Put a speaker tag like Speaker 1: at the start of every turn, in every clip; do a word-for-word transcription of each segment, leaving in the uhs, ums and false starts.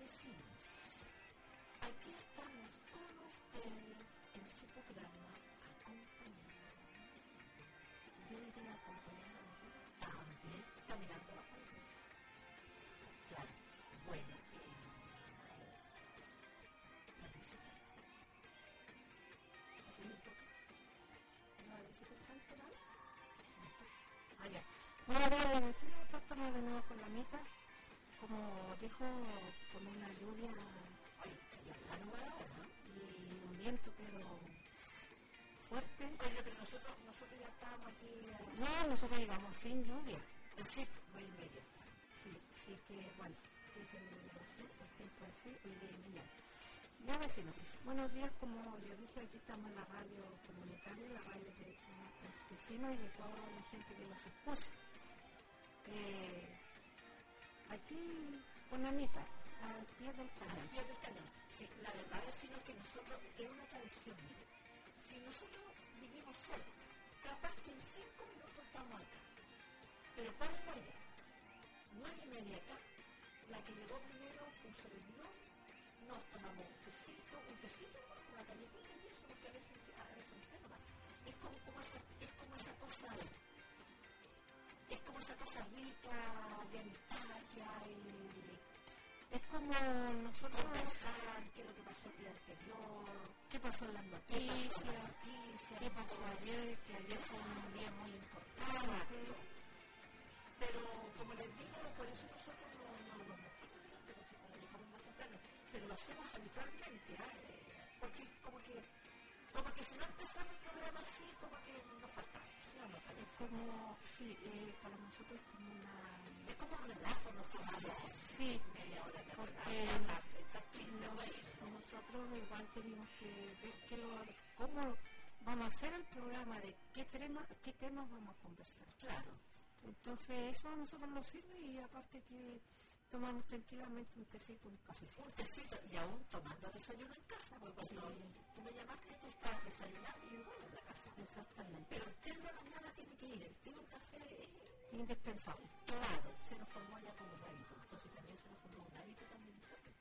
Speaker 1: vecinos. Aquí estamos con ustedes en su programa Acompañando. Yo iré acompañando también caminando a la calle. Claro, bueno, eh, la visita. ¿Sí me toca? ¿La visita central? Ah, ya. Bueno, bien, la vecina estamos de nuevo con la mitad. Como dijo, con una lluvia y un viento, pero fuerte. Oye, pero nosotros, nosotros ya estábamos aquí. Eh... No, nosotros llegamos sin lluvia. Sí, hoy y media. Sí, sí que, bueno, que se me hace el tiempo así, hoy y media. Ya vecinos, buenos días, como yo dije, aquí estamos en la radio comunitaria, la radio de nuestros vecinos y de toda la gente que nos escucha. Eh, Aquí con Anita, al pie del cañón. Al pie del cañón. Sí, la verdad es sino que nosotros, es una tradición, mire. Si nosotros vivimos cerca, capaz que en cinco minutos estamos acá. Pero ¿cuál es la idea? Nueve y media acá, la que llegó primero, un servidor, nos tomamos un tecito, un tecito, una galletita y eso, porque a veces, a veces no tenemos. Es como, como, esa, es como esa cosa de... Es como esa cosa rica de amistad que hay. Es como nosotros conversar qué es lo que pasó el día anterior, qué pasó en las noticias, qué pasó, noticias, qué pasó ayer, que ayer fue un día muy importante. Pero como les digo, por eso nosotros no nos lo mostramos, porque comunicamos más temprano, pero lo hacemos habitualmente, ¿eh? Porque como que, como que si no empezamos el programa así, como que nos faltamos. Es como, sí, eh, para nosotros es como una... Es como un relajo, ¿no? Sí, porque nos, nosotros igual tenemos que ver que lo, cómo vamos a hacer el programa, de qué temas, qué temas vamos a conversar. Claro. Entonces eso a nosotros nos sirve y aparte que tomamos tranquilamente un tecito, un cafecito. Un tecito y aún tomando desayuno en casa, porque sí. Cuando tú me llamaste, tú estabas desayunando y yo voy en la casa. Exactamente. Pero el té de la mañana tiene que ir, el té de un café es indispensable. Claro, se nos formó ya como un hábito, entonces también se nos formó un hábito también.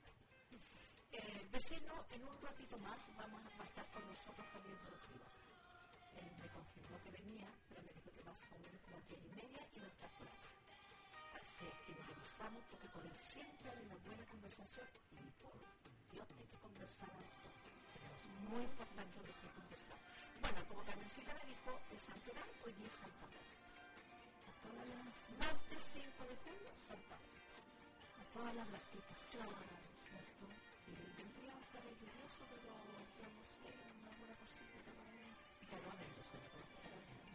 Speaker 1: Eh, vecino, en un ratito más vamos a estar con nosotros Javier de los Rivas. Él me confirmó que venía, pero me dijo que más o menos como a diez y media y no está por acá. Así que nos avisamos porque con él siempre hay una buena conversación y por Dios hay que conversar. Es muy importante lo que conversar. Bueno, como Carmencita me dijo, el Santoral hoy día es Santa Marta. A todas las martes cinco de julio, Santa Marta. A todas las martitas, claro, ¿cierto? Sí, vendría a estar el lluvioso, pero no sé, una buena cosita para mí. Y caramelo, se me conoce caramelo.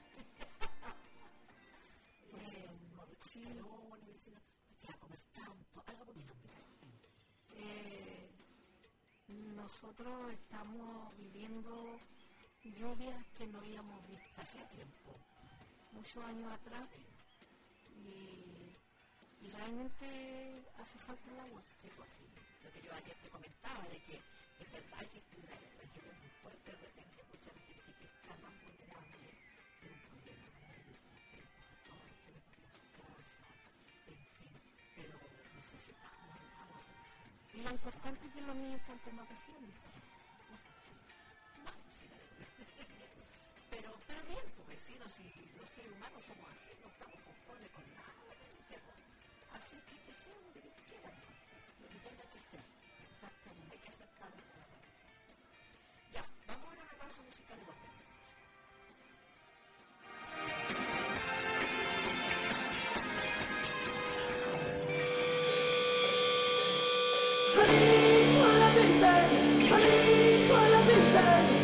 Speaker 1: Sí, luego el vecino, ya comer tanto, algo bonito, eh, nosotros estamos viviendo lluvias que no habíamos visto hace tiempo, muchos años atrás, y, y realmente hace falta el agua. Pero así, lo que yo ayer te comentaba, de que es verdad que la lluvia es muy fuerte, de repente mucha gente que está más vulnerable de un problema para ellos, se les coge todo, se les coge su casa, en fin, pero necesitamos el agua. Y lo importante es que los niños están con vacaciones. Pero, pero bien, pues vecinos, si los seres humanos somos así, no estamos conformes con nada, así que que sea lo que quieran, lo que tenga que ser, exactamente, hay que aceptarlo con la vacación. Ya, vamos a una pausa musical y volvemos.
Speaker 2: Honey, what a princess, honey, what a princess.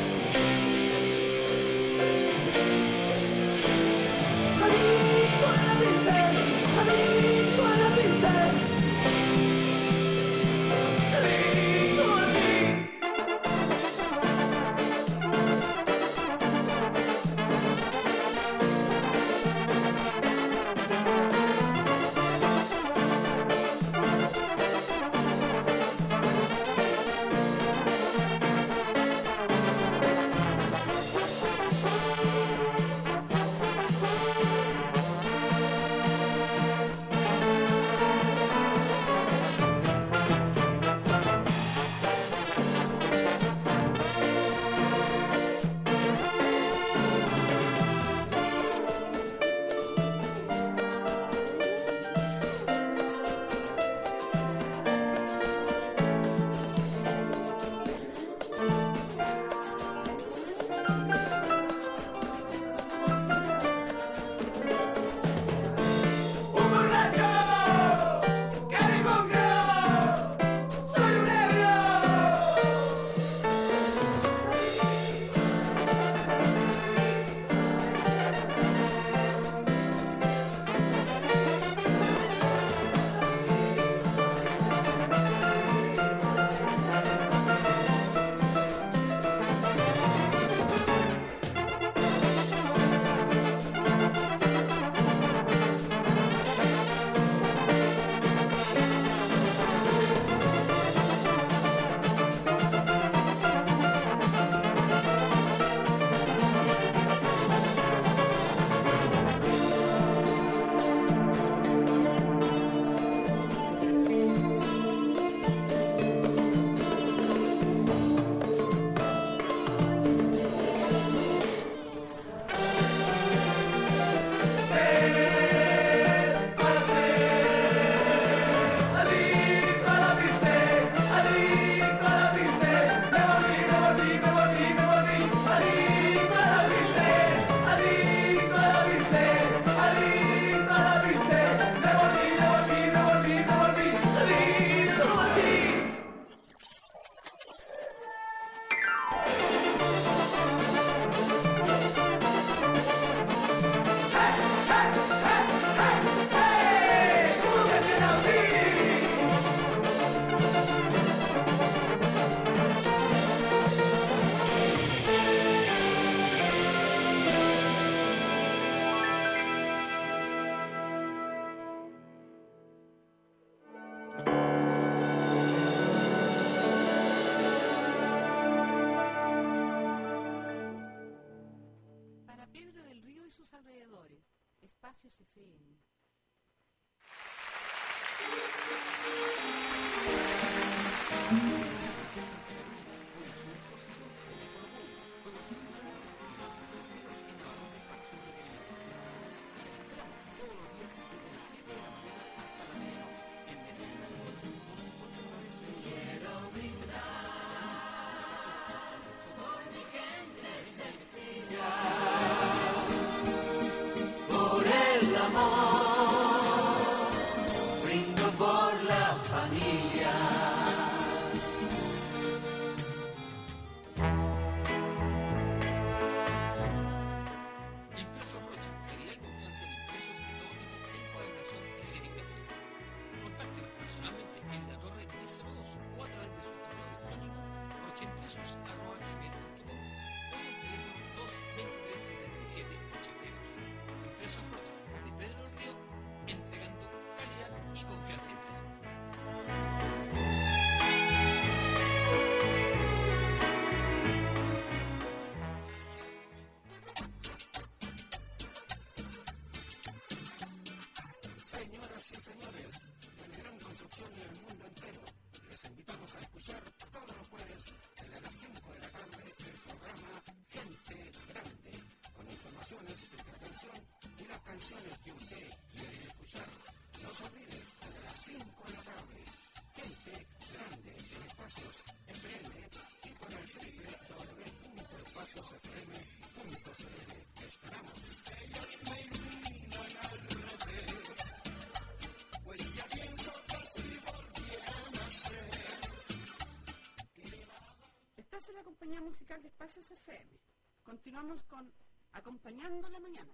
Speaker 1: alrededores. Espacios F M. La compañía musical de Espacios F M. Continuamos con Acompañando la Mañana.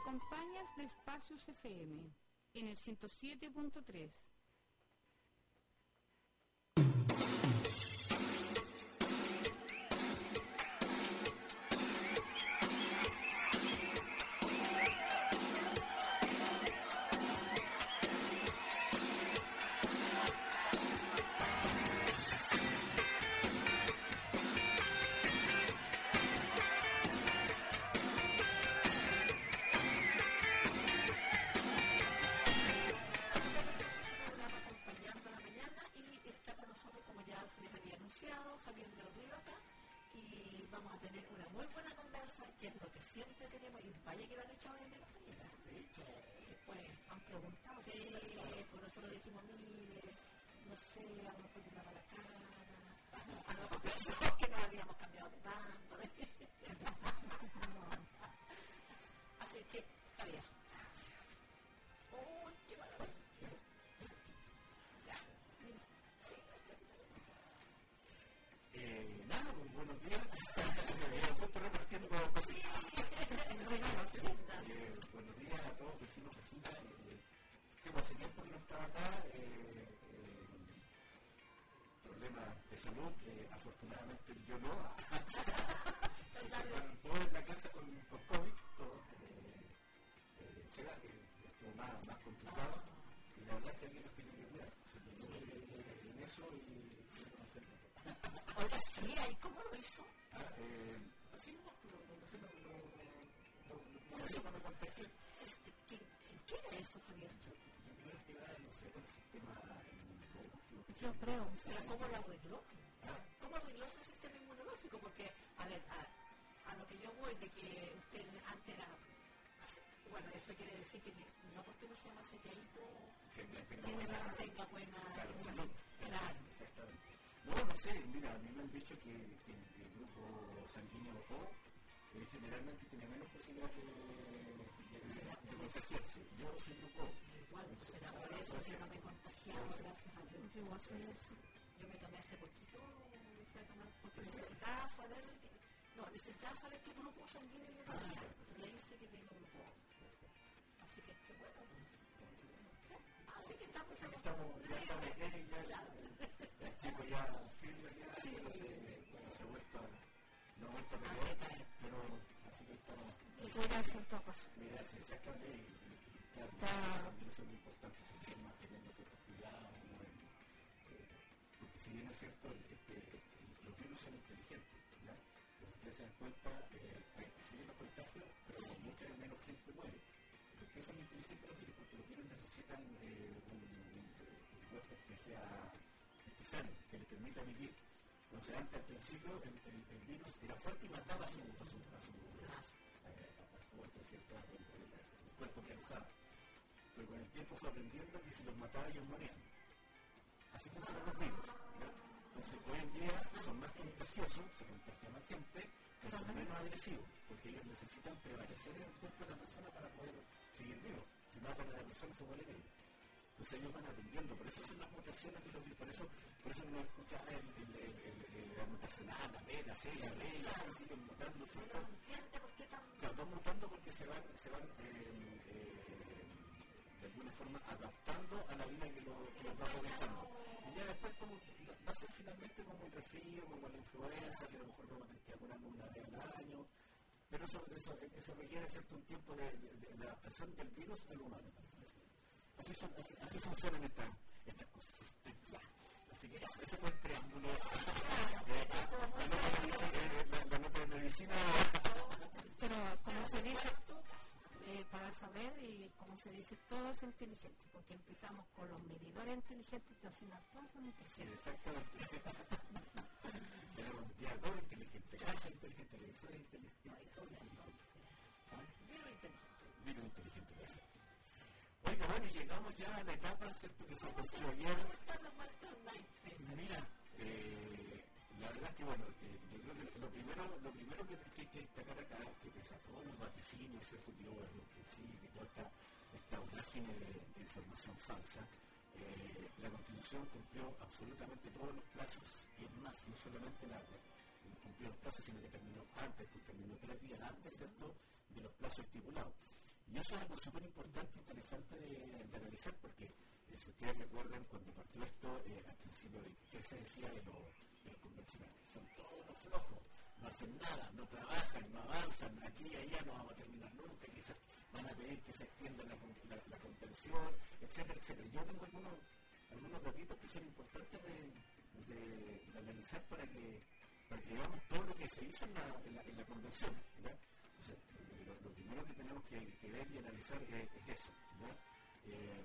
Speaker 3: acompañas de Espacios F M en el ciento siete punto tres.
Speaker 1: Siempre tenemos, y vaya que lo han echado de menos, sí, pues han preguntado, sí, por nosotros le dijimos, mire, no sé, a lo mejor llegaba la cara, a lo mejor pensamos que nos habíamos cambiado tanto, así que, Javier, gracias. ¡Uy, qué maravilla! Ya, sí,
Speaker 4: eh, nada, pues buenos días. Estoy repartiendo cositas. Eh, buenos días a todos, vecinos, vecinas. Eh, sí, hace tiempo que no estaba acá. Eh, eh, problemas de salud, eh, afortunadamente yo no. Se quedaron todos en la casa con, con COVID, todos. Eh, eh, se va, que estuvo más, más complicado. Y la verdad es que alguien nos tiene que cuidar. Se tenió que en eso y no hacerlo.
Speaker 1: Oiga, sí, ¿ahí cómo lo hizo?
Speaker 4: Ah, eh, así no, pero no sé, no, no, no, no sé cuando contagié.
Speaker 1: ¿Qué era eso, Javier?
Speaker 4: Yo creo que era, no sé, con el sistema inmunológico.
Speaker 1: Yo creo, pero ¿cómo lo arregló? ¿Cómo arregló ese sistema inmunológico? Porque, a ver, a, a lo que yo voy de que usted antes era, bueno, eso quiere decir que no porque uno sea más sequeadito, tiene la tenga buena salud. Claro.
Speaker 4: Exactamente. No, no sé, mira, a mí me han dicho que, que el grupo sanguíneo O eh, generalmente tiene menos posibilidades de, de, de, de contagiarse. Yo soy grupo O.
Speaker 1: Igual, será por eso que no me he contagiado, gracias a Dios. Yo igual soy eso. Yo me tomé hace poquito, me fui a tomar, porque necesitaba saber, no, necesitaba saber qué grupo sanguíneo yo tenía. Y ahí sé que tengo grupo O. Así que, qué bueno. Así que estamos,
Speaker 4: estamos, ya estamos bien, ya, el chico ya firme, ya, sí, no sé, bueno, se ha vuelto, no ha vuelto a pelear, pero así que estamos.
Speaker 1: Y cuidarse en todo caso.
Speaker 4: Cuidarse, exactamente, y claro, eso es muy importante, seguir manteniendo ciertos cuidados, ¿no? eh, porque si bien es cierto, este, los virus son inteligentes, ¿ya? Ustedes se dan cuenta, eh, si bien los contagios, pero mucha menos gente muere. ¿Por qué son inteligentes los virus? Porque los virus necesitan eh, un, un, un huésped que sea que sano, que le permita vivir. Entonces, antes al principio, el, el, el virus era fuerte y mataba a su, a su, a su, a su huésped, ¿cierto? El, el, el cuerpo que alojaba. Pero con el tiempo fue aprendiendo que si los mataba ellos morían. Así funcionan los virus, ¿no? Entonces, hoy en día son más contagiosos, se contagia más gente, pero son menos agresivos, porque ellos necesitan prevalecer en el cuerpo de la persona para poder seguir vivos. Si matan a la persona, se mueren ellos. Entonces ellos van aprendiendo, por eso son las mutaciones de los virus, por eso, por eso uno escucha el, el, el, el, el, la mutación A, la B, la C, la D, y así siguen mutando, ¿cierto? Claro, van mutando porque se van, se van eh, eh, de alguna forma adaptando a la vida que, lo, que los va conectando. Y ya después como, va a ser finalmente como un resfrío, como la influenza, que a lo mejor vamos a tener que vacunarnos una vez al año, pero eso, eso, eso requiere cierto un tiempo de, de, de, de adaptación del virus al humano. Así, son, así, así funcionan estas, estas cosas. Así que ese fue el preámbulo. La nota de medicina.
Speaker 1: Pero como se dice, eh, para saber, y como se dice, todo es inteligente, porque empezamos con los medidores inteligentes y al final todos son inteligentes.
Speaker 4: Exactamente. Ya, todo es inteligente. Casa inteligente, televisor es inteligente.
Speaker 1: Vino inteligente.
Speaker 4: Vino inteligente. Oiga, bueno, llegamos ya a la etapa, ¿cierto? Que se conoció ayer. Mira, eh, la verdad es que, bueno, eh, yo creo que lo primero, lo primero que hay que destacar acá es que pese a todos los vaticinios, ¿cierto? Que hubo desde el principio, toda esta, esta vorágine de, de información falsa, eh, la Constitución cumplió absolutamente todos los plazos, y es más, no solamente la, cumplió los plazos, sino que terminó antes, pues terminó tres días antes, ¿cierto? De los plazos estipulados. Y eso es algo súper importante, interesante de, de analizar, porque eh, si ustedes recuerdan cuando partió esto, eh, al principio, de qué se decía de, lo, de los convencionales, son todos los flojos, no hacen nada, no trabajan, no avanzan, aquí y allá no vamos a terminar nunca, quizás van a pedir que se extienda la, la, la convención, etcétera, etcétera. Yo tengo algunos, algunos datitos que son importantes de, de, de analizar para que, para que veamos todo lo que se hizo en la, en la, en la convención, ¿verdad? O sea, lo, lo primero que tenemos que, que ver y analizar es, es eso, ¿verdad? Eh,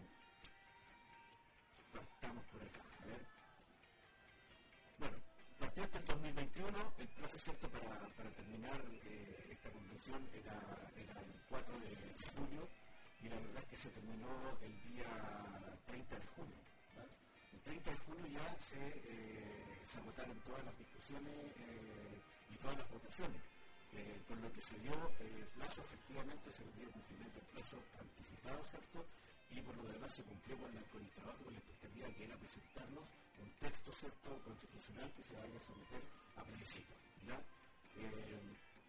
Speaker 4: partamos por acá, a ver. Bueno, partió hasta el dos mil veintiuno, el plazo cierto para, para terminar eh, esta convención era, era el cuatro de julio, y la verdad es que se terminó el día treinta de junio, ¿verdad? El treinta de junio ya se, eh, se agotaron todas las discusiones eh, y todas las votaciones. Eh, con lo que se dio eh, plazo, efectivamente se dio cumplimiento el plazo anticipado, ¿cierto? Y por lo demás se cumplió con, la, con el trabajo, con la expectativa que era presentarnos un texto, ¿cierto?, constitucional que se vaya a someter a plebiscito, ¿ya? Eh,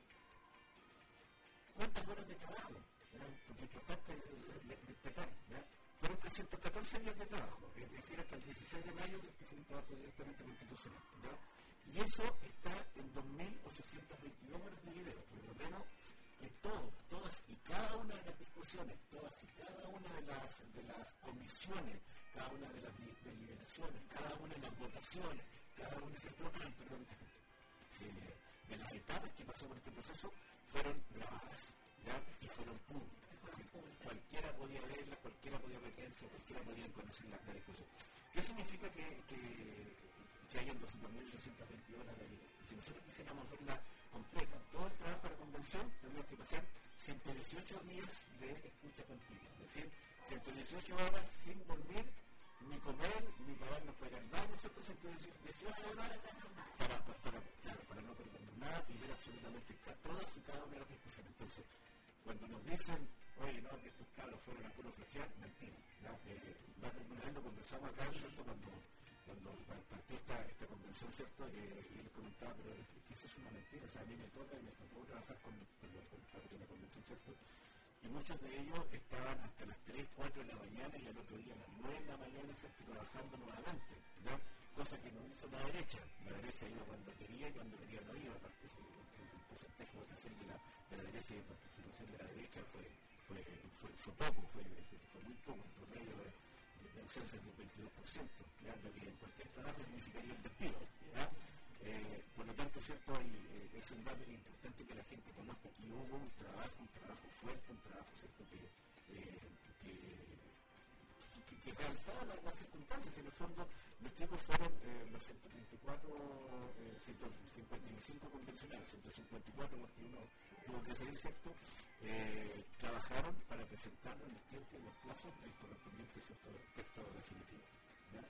Speaker 4: ¿Cuántas horas de trabajo? ¿Ya? Porque es importante destacar, ¿ya? Fueron trescientos catorce días de trabajo, es decir, hasta el dieciséis de mayo que se un trabajo directamente constitucional, ¿ya? Y eso está en dos mil ochocientas veintidós horas de video. Recordemos que todo, todas y cada una de las discusiones, todas y cada una de las, de las comisiones, cada una de las deliberaciones, cada una de las votaciones, cada una de, perdón, eh, de las etapas que pasó por este proceso fueron grabadas, ¿ya? Y fueron públicas. Así, cualquiera podía verlas, cualquiera podía meterse, cualquiera podía conocer la, la discusión. ¿Qué significa que, que que hayan dos mil ochocientas veintidós horas de video? Si nosotros quisiéramos verla completa, todo el trabajo de la convención, tendríamos que pasar ciento dieciocho días de escucha continua, es decir, ciento dieciocho horas sin dormir, ni comer, ni pararnos para ir al baño, ¿cierto? ciento dieciocho horas para, para, para, claro, para no perder nada y ver absolutamente todas y cada una de las discusiones. Entonces, cuando nos dicen, oye, no, que estos cabros fueron a puro flojear, mentira, ¿no? Eh, va terminando, conversamos acá, ¿cierto? Cuando cuando partió esta, esta convención, ¿cierto? Eh, y les comentaba, pero es que eso es una mentira, o sea, a mí me toca y me tocó trabajar con, con, con, con, con la convención, ¿cierto? Y muchos de ellos estaban hasta las tres, cuatro de la mañana y al otro día a las nueve de la mañana, ¿cierto?, trabajando nuevamente, ¿no? Cosa que no hizo la derecha. La derecha iba cuando quería y cuando quería no iba. Aparte, el porcentaje de votación de la, de la derecha y de participación de la derecha fue, fue, fue, fue poco, fue, fue muy poco, en promedio de de ausencia del veintidós por ciento, ¿ya? Lo que en cualquier trabajo significaría el despido, ¿ya? Eh, por lo tanto, ¿cierto? Y, eh, es un dato importante que la gente conozca que hubo un trabajo, un trabajo fuerte, un trabajo, ¿cierto?, que, eh, que, que, que realizaba las, las circunstancias. En el fondo, los chicos fueron eh, los ciento treinta y cuatro, eh, ciento cincuenta y cinco convencionales, ciento cincuenta y cuatro porque uno tuvo que seguir, ¿cierto? Eh, trabajaron para presentarlo en el tiempo y en los plazos del correspondiente, ¿cierto?, texto definitivo, ¿ya?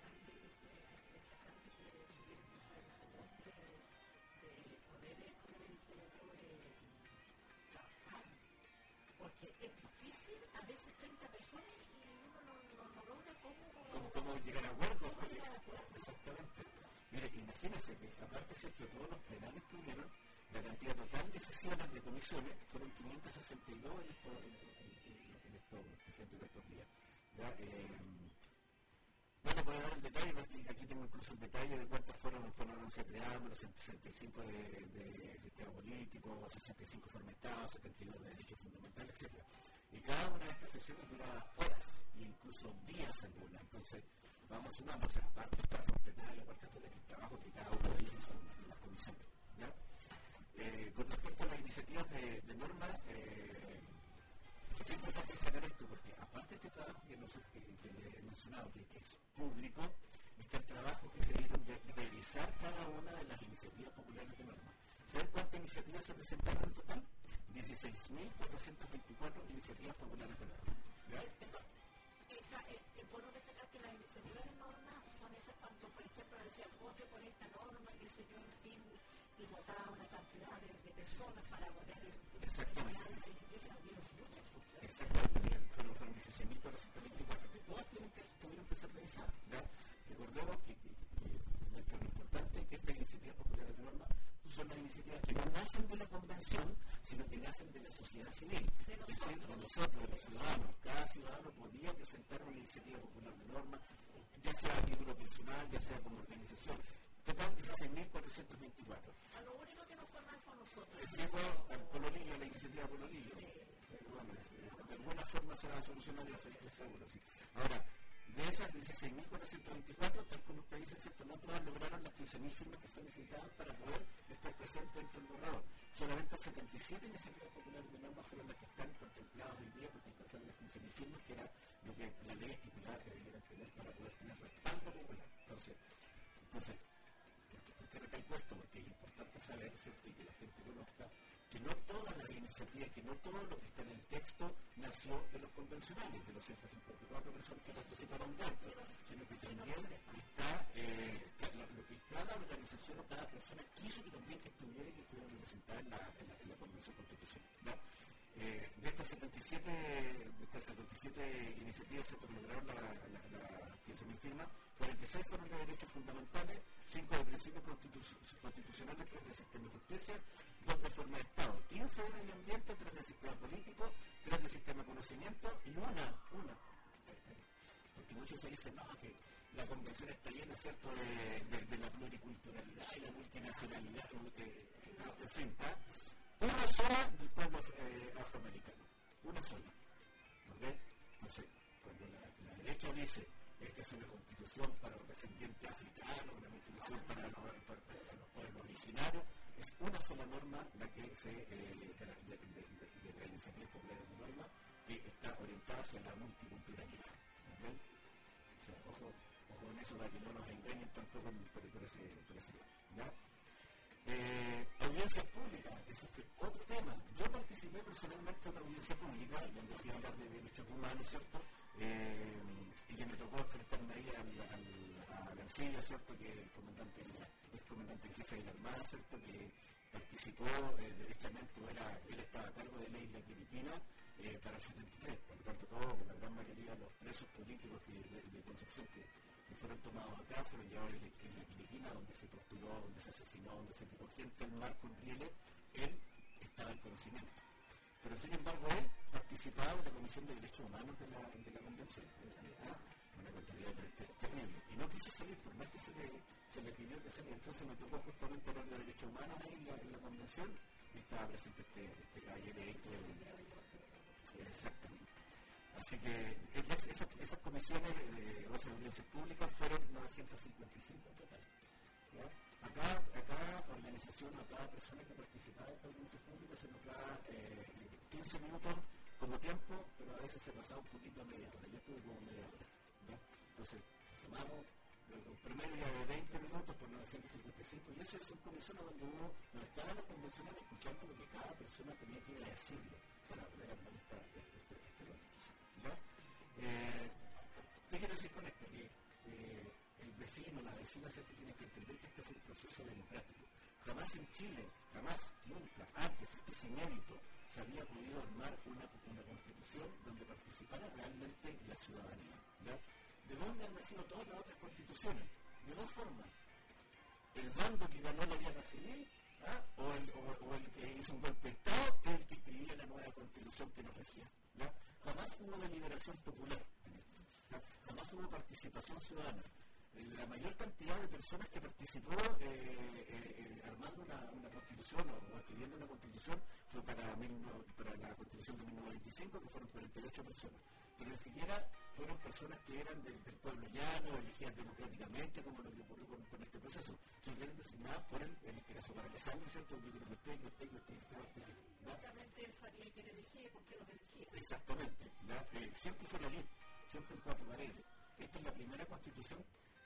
Speaker 1: Porque es difícil, a veces treinta personas y uno no, no, no logra cómo...
Speaker 4: ¿Cómo, cómo llegar a acuerdos? Exactamente. Mire, imagínense que aparte, ¿cierto?, de todos los plenarios que hubieron, la cantidad total de sesiones de comisiones fueron quinientos sesenta y dos en estos, en, en, en estos, en estos días. ¿Ya? Eh, no les voy a dar el detalle, porque aquí tengo incluso el detalle de cuántas fueron, fueron once preámbulos, sesenta y cinco de, de, de sistema político, sesenta y cinco fueron estados, setenta y dos de derechos fundamentales, etcétera. Y cada una de estas sesiones duraba horas, e incluso días algunas. Entonces, vamos sumando, o sea, aparte del trabajo penal, aparte del trabajo que cada uno de ellos hizo en las comisiones, ¿ya? Eh, con respecto a las iniciativas de, de norma, eh, es importante destacar esto, porque aparte de este trabajo que, nos, que, que le he mencionado, que, que es público, está el trabajo que se dieron de revisar cada una de las iniciativas populares de norma. ¿Saben cuántas iniciativas se presentaron en total? dieciséis mil cuatrocientas veinticuatro iniciativas populares de norma. ¿Ya?
Speaker 1: Es bueno destacar que las iniciativas de norma son esas cuando, por ejemplo, decían vote por esta norma, que se dio en fin, y votaba una cantidad de, de personas para votar el...
Speaker 4: Exactamente.
Speaker 1: Exactamente.
Speaker 4: Exactamente. Fueron, fueron dieciséis mil cuatrocientas veinticuatro, que todas tienen que, tuvieron que ser revisadas, ¿ya? Recordemos que, que, que, que lo importante es que estas iniciativas populares de norma son las iniciativas que no nacen de la convención, sino que nacen de de la sociedad civil, es decir, de nosotros, de los ciudadanos. Cada ciudadano podía presentar una iniciativa popular de norma, ya sea a título personal, ya sea como organización. Total dieciséis mil cuatrocientos veinticuatro.
Speaker 1: A lo único que nos fue mal fue a nosotros.
Speaker 4: Decimos al Pololillo, a la iniciativa Pololillo. Sí. Bueno, de alguna forma se va a solucionar y va a ser seguro, sí. Ahora, de esas dieciséis mil cuatrocientos veinticuatro, tal como usted dice, ¿cierto? No todas lograron las quince mil firmas que se necesitaban para poder estar presentes dentro del borrador. Solamente setenta y siete iniciativas populares de normas fueron las que están contempladas hoy día porque alcanzaron las quince mil firmas, que era lo que la ley estipulaba que debieran tener para poder tener respaldo popular. Entonces, entonces ¿por qué recalco esto? Porque es importante saber, ¿cierto? Y que la gente conozca que no todas las iniciativas, que no todo lo que está en el texto nació de los convencionales, de los ciento cincuenta y cuatro personas que participaron dentro, sino que también está eh, lo que cada organización o cada persona quiso que también que estuviera y que estuviera representada en la, en la, en la Convención Constitucional. ¿No? Eh, de estas setenta y siete, de estas setenta y siete iniciativas se lograron la, la, la quince mil firmas, cuarenta y seis fueron de derechos fundamentales, cinco de principios constitu constitucionales, tres de sistema de justicia, dos de forma de Estado, quince de medio ambiente, tres de sistema político, tres de sistema de conocimiento y una, una, porque muchos se dicen, no, que la convención está llena, ¿cierto?, de, de, de la pluriculturalidad y la multinacionalidad, eh, en fin, ¿ah? Una sola del pueblo eh, afroamericano, una sola, ¿ok? Entonces, cuando la, la derecha dice, esta es una constitución para los descendientes africanos, una constitución para los, para, para los pueblos originarios, es una sola norma la que se, eh, de, de, de, de, de la iniciativa popular de norma, que está orientada hacia la multiculturalidad, ¿ok? O sea, ojo, ojo en eso para que no nos engañen tampoco por, por, ese, por ese lado, ¿ya? Eh, audiencias públicas, ese fue otro tema. Yo participé personalmente en una audiencia pública donde fui a hablar de derechos humanos, ¿cierto? Eh, y que me tocó enfrentarme ahí al, al, a Lancilla, ¿cierto? Que el comandante, el comandante en jefe de la Armada, ¿cierto? Que participó eh, derechamente, era, él estaba a cargo de la isla Quiriquina eh, para el setenta y tres, por lo tanto, todos, la gran mayoría de los presos políticos que, de, de Concepción que, que fueron tomados acá fueron llevados en la Quiriquina, donde se torturó, donde se asesinó, donde se tiró gente al mar con rieles, él estaba en conocimiento. Pero sin embargo, él participaba de la Comisión de Derechos Humanos de la, de la Convención. ¿Ah? Una contrariedad terrible. Y no quiso salir, por más que se le, se le pidió que saliera. Entonces me tocó justamente hablar de derechos humanos ahí en la, en la Convención y estaba presente este, este caballero ahí. Exactamente. Así que esas, esas, esas comisiones de o esas audiencias públicas fueron novecientas cincuenta y cinco en total. ¿Ya? Acá, a cada organización, a cada persona que participaba de esta audiencia pública se nos da eh, quince minutos como tiempo, pero a veces se pasaba un poquito a media hora. Yo estuve como media hora. ¿Ya? Entonces, sumamos un promedio de veinte minutos por novecientos cincuenta y cinco y eso es un comisiones donde uno no estaba en los convencionales escuchando lo que cada persona tenía que ir a decirlo para poder armar esta constitución. ¿Ya? Eh, ¿Qué quiero decir con esto? Que eh, el vecino, la vecina, siempre tiene que entender que este es un proceso democrático. Jamás en Chile, jamás, nunca, antes, esto es inédito, se había podido armar una, una constitución donde participara realmente la ciudadanía. ¿Ya? ¿De dónde han nacido todas las otras constituciones? De dos formas. El bando que ganó la guerra civil, ¿ah? o, el, o, o el que hizo un golpe de Estado, es el que escribía la nueva constitución que nos regía. ¿Ya? Jamás hubo deliberación popular, ¿ya? Jamás hubo participación ciudadana. La mayor cantidad de personas que participó eh, eh, armando una, una constitución o, o escribiendo una constitución fue para, mil, para la constitución de mil novecientos veinticinco, que fueron cuarenta y ocho personas. Pero ni siquiera fueron personas que eran del, del pueblo llano, elegidas democráticamente, como lo que ocurrió con, con este proceso, sino que eran designadas por él, en este caso para que salga, ¿cierto? Yo creo que usted, que usted, que usted, que usted,
Speaker 1: Exactamente, él sabía quién elegía y por qué los elegía.
Speaker 4: Exactamente, ¿ya? Eh, siempre fue la ley, siempre en cuatro paredes. Esta es la primera constitución.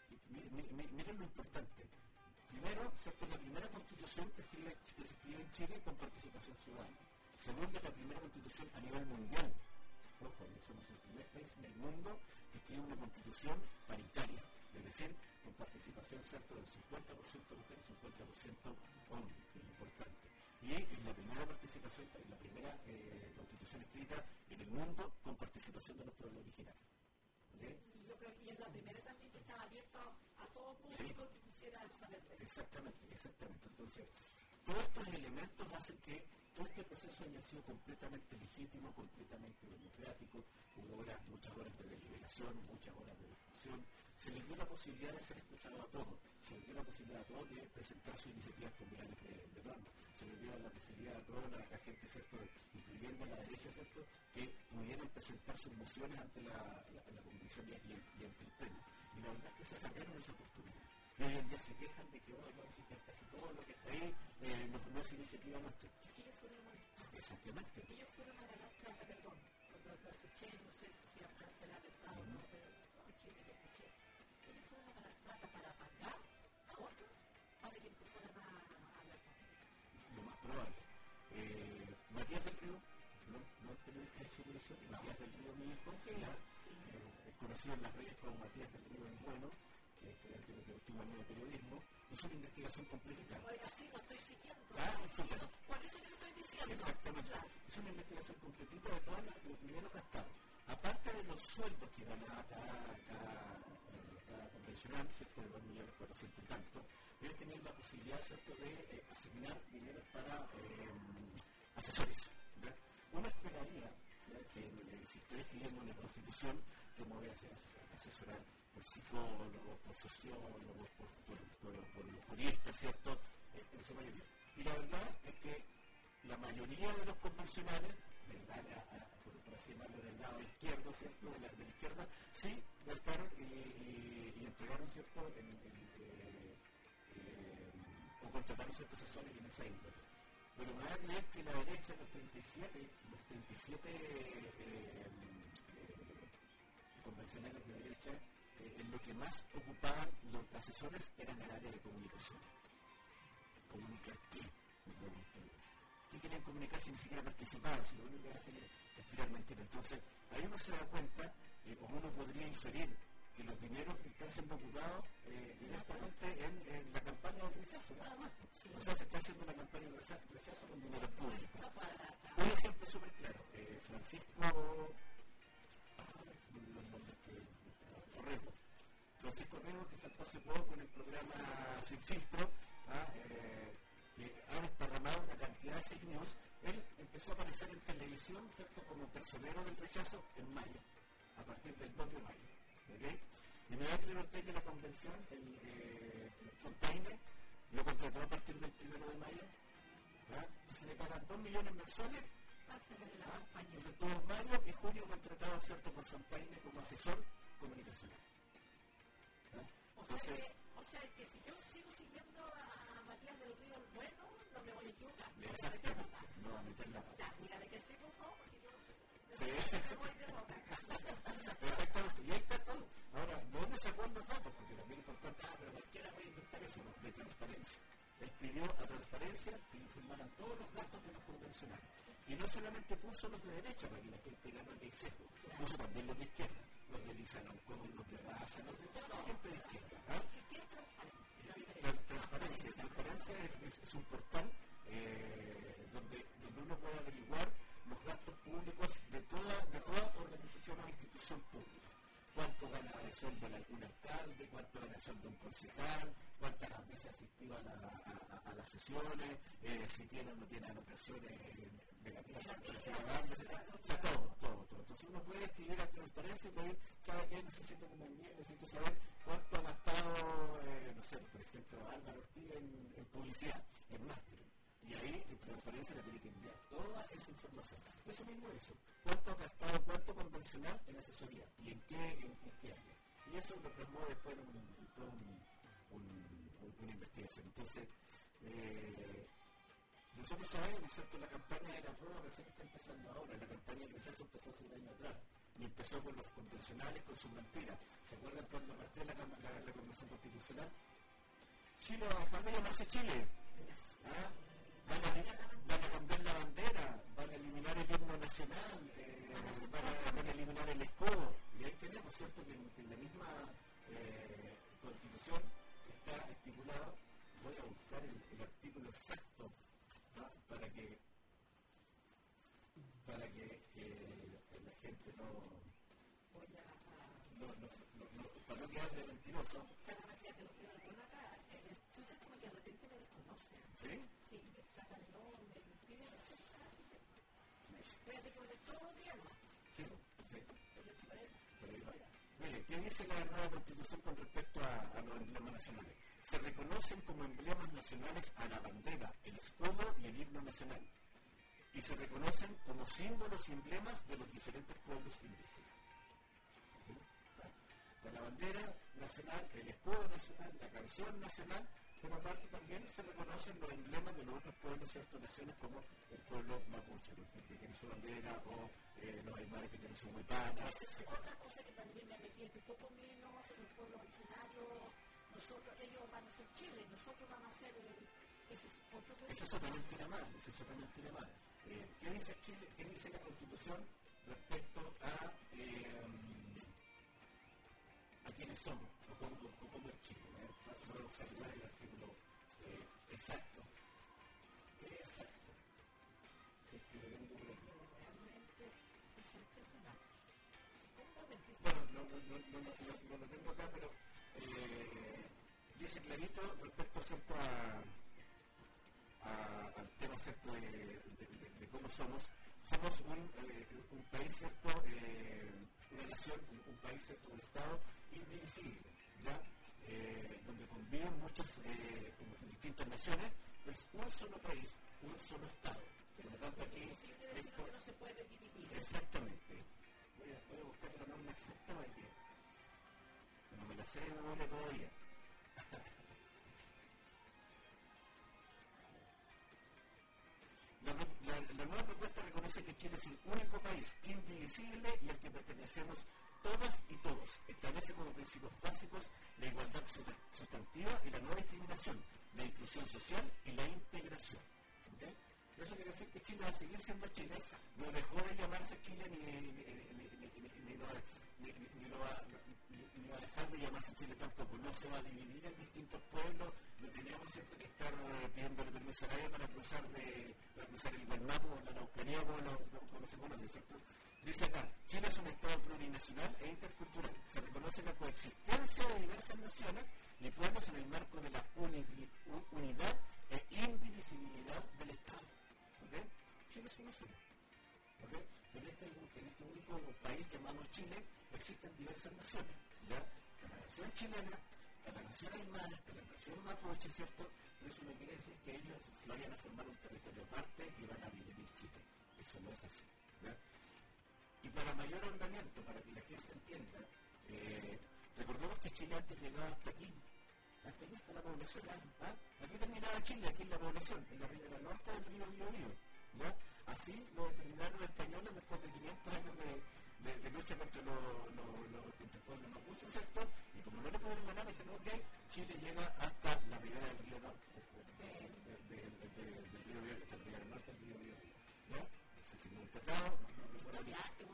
Speaker 4: Miren lo importante. Primero, ¿cierto? Es la primera constitución que, escribe, que se escribe en Chile con participación ciudadana. Segundo, es la primera constitución a nivel mundial. Ojo, somos el primer país en el mundo que escribe una constitución paritaria, es decir, con participación, ¿cierto?, del cincuenta por ciento mujeres y cincuenta por ciento hombres, que es importante. Y es la primera participación, la primera eh, constitución escrita en el mundo con participación de los pueblos originarios. ¿Okay?
Speaker 1: Yo creo que es la primera también que está abierta a todo público, sí, que quisiera saber de eso.
Speaker 4: Exactamente, exactamente. Entonces, todos estos elementos hacen que todo este proceso haya sido completamente legítimo, completamente democrático, hubo horas, muchas horas de deliberación, muchas horas de discusión, se les dio la posibilidad de ser escuchados a todos, se les dio la posibilidad a todos de presentar sus iniciativas comunales de, de norma, se les dio la posibilidad a toda la, la gente, ¿cierto?, incluyendo a la derecha, ¿cierto?, que pudieran presentar sus mociones ante la, la, la convención y, y, y ante el pleno. Y la verdad es que se sacaron esa oportunidad. Y hoy en día se quejan de que, oh, no, si casi todo lo que está ahí eh, no, no es iniciativa nuestra.
Speaker 1: Ellos fueron a
Speaker 4: Exactamente.
Speaker 1: Ellos fueron a ganar plata, perdón, cuando lo escuché, no sé si se la ha verdad o no, pero escuché que lo escuché. Ellos fueron a ganar plata para pagar a otros para que empezaran a hablar política.
Speaker 4: Lo más probable. Eh, Matías del Río, no, no el periodista de circulación, no. Matías del Río, mi hijo, sí, ya, sí. Eh, es conocido en las redes como Matías del Río el Bueno, que es estudiante de último año de periodismo, hizo una investigación completa.
Speaker 1: Oiga, sí, lo estoy siguiendo.
Speaker 4: Ah, súper.
Speaker 1: Por eso que lo estoy diciendo.
Speaker 4: Exactamente. Claro. Es una investigación completita de todos los dineros gastados. Aparte de los sueldos que ganaba cada, cada, cada convencional, ¿cierto?, de dos millones cuatrocientos y tanto, ellos tenían la posibilidad, ¿cierto?, de eh, asignar dinero para eh, asesores. ¿verdad? Uno esperaría, ¿verdad?, que eh, si estoy escribiendo una constitución, que me voy a hacer asesorar por psicólogos, por sociólogos, por, por, por, por juristas, ¿cierto?, eh, en su mayoría. Y la verdad es que la mayoría de los convencionales, ¿verdad?, a, a, por, por así llamarlo, del lado izquierdo, ¿cierto?, de la, de la izquierda, sí gastaron y, y, y entregaron, ¿cierto?, en, en, eh, eh, o contrataron ciertos asesores en esa índole. Pero me va a creer que la derecha, los treinta y siete, los treinta y siete eh, eh, convencionales de derecha, eh, en lo que más ocupaban los asesores era en el área de comunicación. ¿Comunicar qué? Me pregunto. ¿Qué querían comunicar si ni siquiera participaban? Si lo único que hacen es tirar mentiras. Entonces, ahí uno se da cuenta, eh, o uno podría inferir, que los dineros que están siendo ocupados eh, directamente en, en la campaña de rechazo, nada más. Sí. O sea, se está haciendo una campaña de rechazo con dinero público. Un ejemplo súper claro, eh, Francisco Corrego. Francisco Corrego, que saltó hace poco en el programa Sin Filtro, ¿ah? eh, que ha desparramado una cantidad de fake news. Él empezó a aparecer en televisión, ¿cierto?, como personero del rechazo en mayo, a partir del dos de mayo. ¿Okay? Y me va a creer usted que la convención, el eh, Fontaine, lo contrató a partir del primero de mayo, ¿verdad? Que se le pagan dos millones mensuales. Entonces, todo mayo y junio contratado, ¿cierto?, por Fontaine como asesor comunicacional.
Speaker 1: O sea, que, o sea que si yo sigo siguiendo a Matías del Río el Bueno, no me voy a equivocar.
Speaker 4: Exactamente, no va a meter la pata.
Speaker 1: Ya, dígale que sí, por favor, porque yo no sé.
Speaker 4: Sí.
Speaker 1: Me voy de boca.
Speaker 4: Exactamente, y ahí está todo. Ahora, ¿de dónde sacó los datos? Porque también es importante, ah, pero cualquiera puede inventar eso, ¿no? De transparencia. Él pidió a transparencia que informaran todos los datos de los convencionales. Y no solamente puso los de derecha para que la gente gane el exceso, puso también los de izquierda, los de Lizarón, los de Raza, los de toda la gente de izquierda. ¿Ah?
Speaker 1: ¿Qué es transparencia?
Speaker 4: La transparencia, transparencia es, es, es un portal eh, donde, donde uno puede averiguar los gastos públicos de toda, de toda organización o institución pública. Cuánto gana de sueldo algún alcalde, cuánto gana de sueldo un concejal, cuántas veces asistió a, la, a, a las sesiones, eh, si tiene o no tiene anotaciones negativas, o sea, todo, todo, todo. Entonces uno puede escribir a transparencia y pedir, ¿sabe qué? Necesito que me envíe, necesito saber cuánto ha gastado, eh, no sé, por ejemplo, Álvaro Ortiz en, en publicidad, en marketing. Y ahí en transparencia le tiene que enviar toda esa información. Eso mismo eso. ¿Cuánto ha gastado, cuánto convencional en asesoría? ¿Y en qué, en, en qué área? Y eso lo plasmó después en un, un, un, un, una investigación. Entonces, eh, nosotros sabemos, ¿no es cierto?, la campaña de la prueba recién está empezando ahora. La campaña de rechazo empezó hace un año atrás. Y empezó con los convencionales, con sus mentiras. ¿Se acuerdan cuando partió la, la, la convención constitucional? Chile va a llamarse Chile. ¿Ah? Van a, van a cambiar la bandera, van a eliminar el himno nacional, eh, van, a, van a eliminar el escudo. Y ahí tenemos, ¿cierto?, que en, que en la misma eh, constitución está estipulado, voy a buscar el, el artículo exacto, ¿no?, para que para que eh, la gente no, no, no, no, no para no quedar de mentiroso.
Speaker 1: ¿Sí? Sí, me trata de nombre, me pide, todo día no.
Speaker 4: Sí, sí. Mire, ¿qué dice la nueva Constitución con respecto a, a los emblemas nacionales? Se reconocen como emblemas nacionales a la bandera, el escudo y el himno nacional. Y se reconocen como símbolos y emblemas de los diferentes pueblos indígenas. ¿Sí? O sea, la bandera nacional, el escudo nacional, la canción nacional, pero aparte también se reconocen los emblemas de los otros pueblos, ciertas naciones, como el pueblo mapuche, por ejemplo, que tiene su bandera, o eh, los aymaras que tienen su huipana.
Speaker 1: Esa es otra cosa que también me metí, que poco menos el pueblo originario, nosotros, ellos van a ser Chile, nosotros vamos a ser el, ese es otro pueblo.
Speaker 4: Esa es otra mentira más, esa es otra mentira más. Eh, ¿Qué dice Chile, qué dice la Constitución respecto a, eh, a quiénes somos, o cómo, o cómo es Chile? ¿eh? Vamos a ayudar el artículo eh, exacto. Exacto. Sí, sí, lo tengo por aquí.
Speaker 1: Realmente es impresionante.
Speaker 4: Bueno, no, no, no, no, no, no lo tengo acá, pero eh, dice clarito respecto, ¿cierto?, a, a, al tema, ¿cierto?, de, de, de, de cómo somos. Somos un, eh, un país, ¿cierto?, eh, una nación, un, un país, ¿cierto?, un Estado indivisible, ¿ya? Eh, donde conviven muchas eh, distintas naciones, pero es un solo país, un solo Estado. Por lo tanto, aquí esto,
Speaker 1: no se puede dividir.
Speaker 4: Exactamente. Voy a, voy a buscar la norma exacta para que no me la sé de memoria todavía. La, la, la nueva propuesta reconoce que Chile es un único país indivisible y al que pertenecemos todas y todos. Establece como principios básicos la igualdad sustantiva y la no discriminación, la inclusión social y la integración. ¿Okay? Eso quiere decir que Chile va a seguir siendo Chile, no dejó de llamarse Chile ni, ni, ni, ni, ni, ni, ni, lo, ni, ni, lo va, ni, ni va a dejar de llamarse Chile tampoco, no se va a dividir en distintos pueblos, no tenemos siempre que estar eh, pidiéndole permiso a nadie para cruzar, de, para cruzar el Guanapo o la Araucanía como, lo, como se conoce, ¿cierto? Dice acá, Chile es un Estado plurinacional e intercultural, se reconoce la coexistencia de diversas naciones y pueblos en el marco de la unidad, unidad e indivisibilidad del Estado. ¿Okay? Chile es uno solo. ¿Okay? En, este, en este único país llamado Chile existen diversas naciones. ¿Ya? Está la nación chilena, está la nación aymara, está la nación mapuche, ¿cierto? Pero eso no quiere decir que ellos vayan a formar un territorio aparte y van a dividir Chile. Eso no es así. ¿Ya? Y para mayor ahondamiento, para que la gente entienda, eh, recordemos que Chile antes llegaba hasta aquí. Hasta aquí está la población. ¿Ah? Aquí terminaba Chile, aquí la población, en la ribera norte del río Biobío. ¿Ya? Así lo determinaron los españoles después de quinientos años de, de, de lucha contra los lo, lo, contra el pueblo mapuche, ¿cierto? Y como no le pudieron ganar, dijeron que Chile llega hasta la ribera del río norte, de, de, de, de, de, del río Biobío, hasta la ribera norte del río Biobío. ¿Ya? Se firmó un tratado, no me acuerdo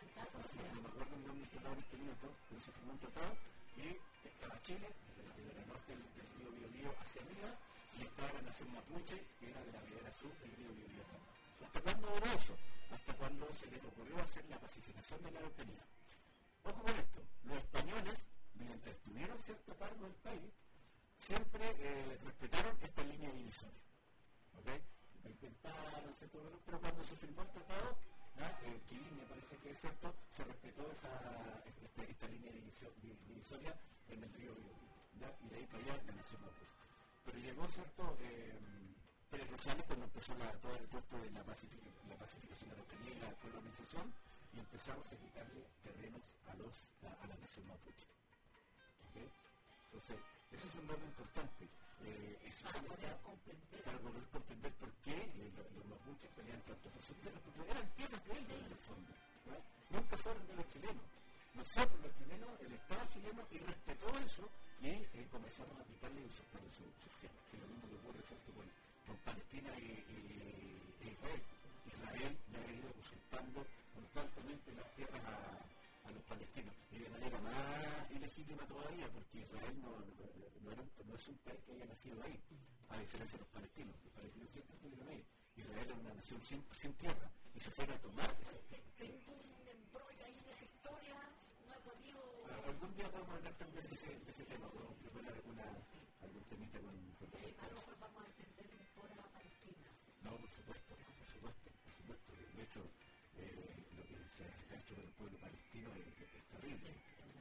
Speaker 4: el nombre del tratado en este minuto, pero se firmó un tratado y estaba Chile, de la ribera norte del, del río Biobío hacia arriba, y estaba la nación mapuche, que era de la ribera sur del río Biobío. ¿Hasta cuándo duró eso? Hasta cuando se les ocurrió hacer la pacificación de la Araucanía. Ojo con esto, los españoles, mientras estuvieron cierto cargo del país, siempre eh, respetaron esta línea divisoria. ¿Okay? Lo intentaron, ¿cierto? Pero cuando se firmó el tratado, eh, Chile me parece que es cierto, se respetó esa, esta, esta línea divisoria en el río Biobío, y de ahí para allá la nación mapuche. Pero llegó, ¿cierto? Eh, Pérez Rosales cuando empezó la, todo el costo de la, pacific, la pacificación de la Araucanía y la colonización, y empezamos a quitarle terrenos a, los, a, a la nación mapuche. ¿Okay? Entonces, eso es un dato importante. Eh, es para, poder comprender. para poder comprender por qué eh, los, los mapuches pelean tanto por sus tierras, porque eran tierras de ellos en el fondo. ¿No? Nunca fueron de los chilenos. Nosotros, los chilenos, el Estado chileno, y respetó eso, y eh, comenzamos a quitarle y usurparle sus su tierras, que es lo mismo que ocurre, ¿cierto?, con, con Palestina y, y, y Israel. Israel le ha ido usurpando constantemente las tierras a, a los palestinos, y de manera más ilegítima todavía, porque Israel no, no, era, no es un país que haya nacido ahí, a diferencia de los palestinos. Los palestinos siempre estuvieron ahí. Israel era una nación sin, sin tierra, y se fueron a tomar esas tierras.
Speaker 1: Tengo un embrollo ahí en esa historia, no he podido...
Speaker 4: Algún día podemos hablar también de ese, de ese tema, podemos preparar alguna, algún temita con... con
Speaker 1: eh, a lo mejor vamos a entender mejor a la Palestina.
Speaker 4: No, por supuesto, por supuesto, por supuesto. De hecho, eh, lo que se ha hecho con el pueblo palestino es, es terrible.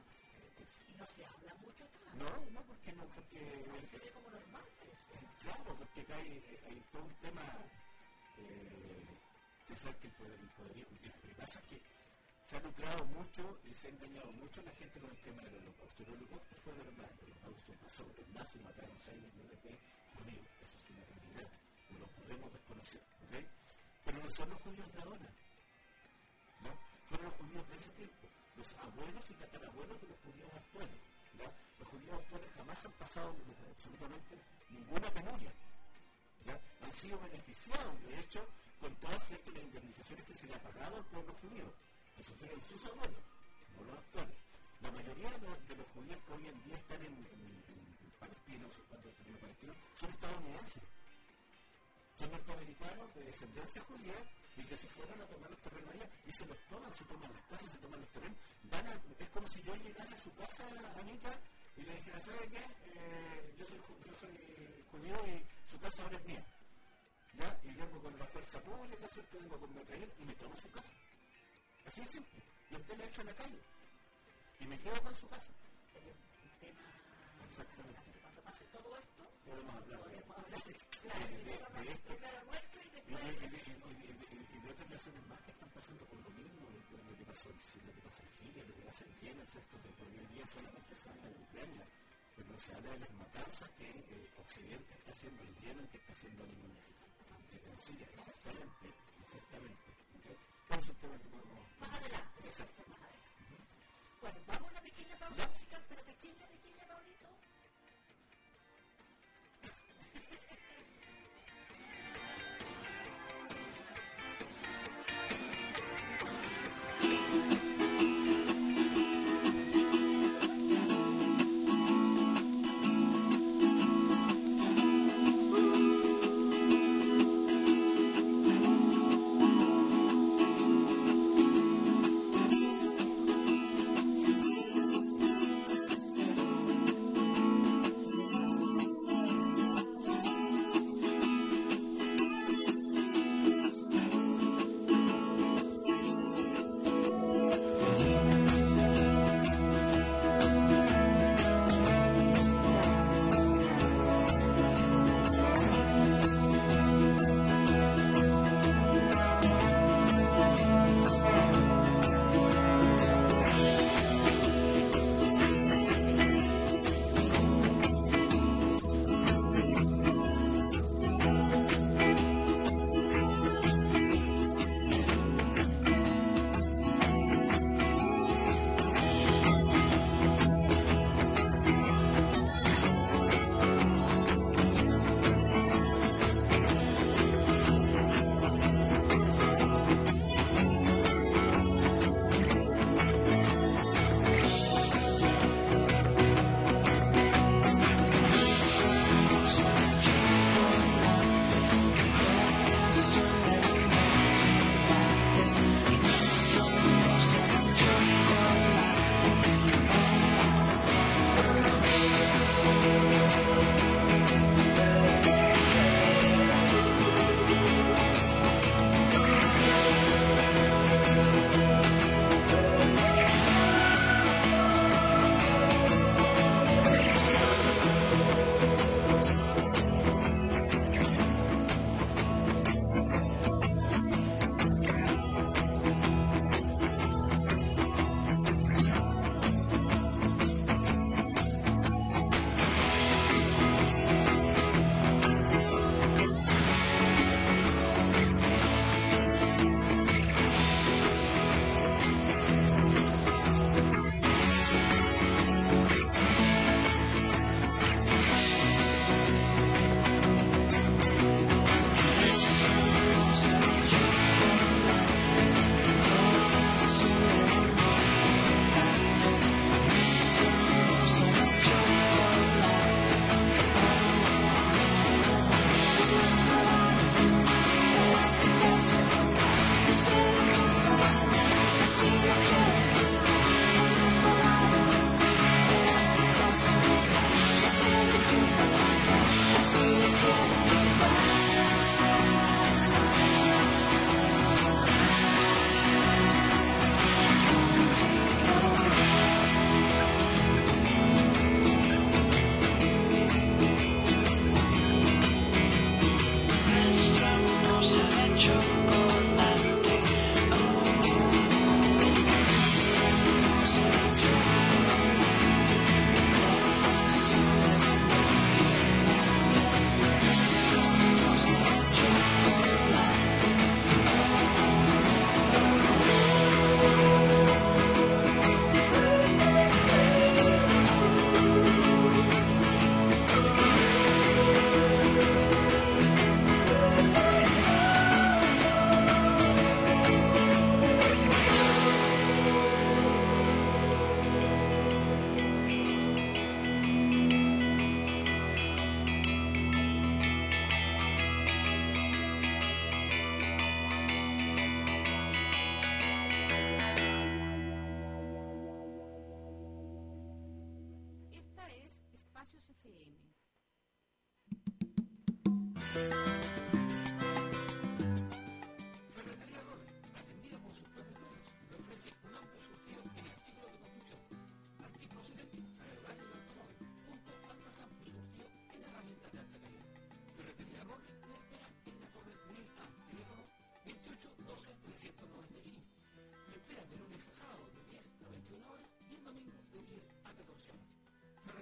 Speaker 1: Y no se habla mucho acá.
Speaker 4: No, no, porque no, porque...
Speaker 1: Se ve como normal, eso.
Speaker 4: Claro, porque acá hay, hay todo un tema eh, que es el que el poder, el poderío. Lo que pasa es que se ha lucrado mucho y se ha engañado mucho a la gente con el tema del holocausto. El holocausto fue verdad, el holocausto pasó, los nazis mataron seis millones de judíos, eso es una realidad, no lo podemos desconocer, ¿ok? Pero no son los judíos de ahora, ¿no? Fueron los judíos de ese tiempo, los abuelos y tatarabuelos de los judíos actuales, ¿no? Los judíos actuales jamás han pasado absolutamente ninguna penuria, ¿ya? Han sido beneficiados, de hecho, con todas ciertas las indemnizaciones que se le ha pagado al pueblo judío. Esos fueron sus abuelos, no los actuales. La mayoría de los, de los judíos que hoy en día están en, en, en Palestina, o sea, el terreno palestino, son estadounidenses. Son norteamericanos de descendencia judía y que se fueron a tomar los terrenos allá y se los toman, se toman las casas, se toman los terrenos. Van a, es como si yo llegara a su casa, Anita, y le dijera, ¿sabe qué? Eh, yo, soy, yo soy judío y su casa ahora es mía. ¿Ya? Y vengo con la fuerza pública, ¿cierto? Vengo con mi traído y me tomo su casa. Así es simple. Y usted me echa en la calle. Y me quedo con su casa.
Speaker 1: Sería un tema.
Speaker 4: Exactamente.
Speaker 1: Cuando pase todo esto,
Speaker 4: podemos hablar de,
Speaker 1: podemos hablar de,
Speaker 4: de, de, de esto.
Speaker 1: Primero nuestro y
Speaker 4: Y
Speaker 1: después.
Speaker 4: de, y, de, y, de, y, de, y de otras naciones más que están pasando por lo mismo. Lo que pasó en Siria, lo que pasa en Siria, lo que pasa en Yemen, ¿cierto? Que por hoy en día solamente se habla de Ucrania. Pero se habla de las matanzas que el Occidente está haciendo en Yemen, que está haciendo en, en Siria. Exactamente. Exactamente. ¿Okay? Por eso tema que podemos...
Speaker 1: Más adelante.
Speaker 4: Exacto.
Speaker 1: Más adelante. Bueno, vamos a una pequeña pausa
Speaker 4: ¿Ya?
Speaker 1: musical, pero pequeña, pequeña, Paulito.
Speaker 2: Thank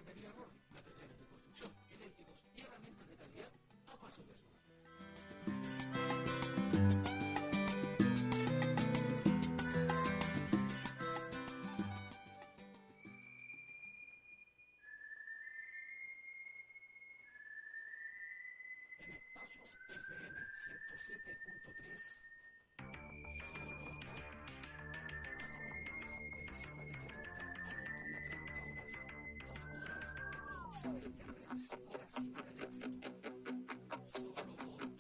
Speaker 5: Ferretería Rol, materiales de construcción, eléctricos y herramientas de calidad a paso de su mano.
Speaker 4: En Espacios F M ciento siete punto tres, solo Top. Todos los lunes de diecinueve treinta a veintiuna treinta horas, dos horas de producciones enriquecedoras y del éxito. Solo Top.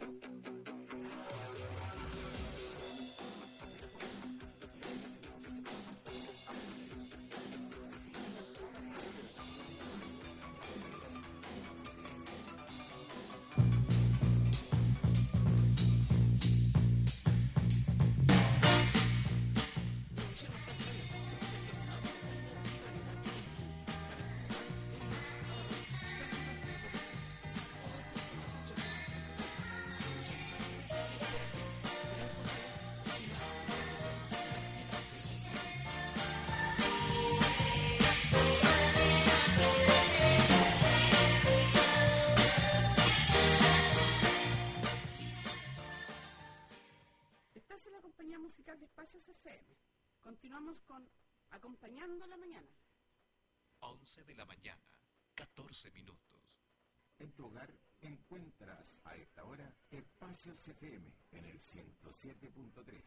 Speaker 1: Estás en la compañía musical de Espacios F M. Continuamos con Acompañando la Mañana.
Speaker 6: once de la mañana, catorce minutos.
Speaker 7: En tu hogar encuentras a esta hora Espacios F M en el ciento siete punto tres.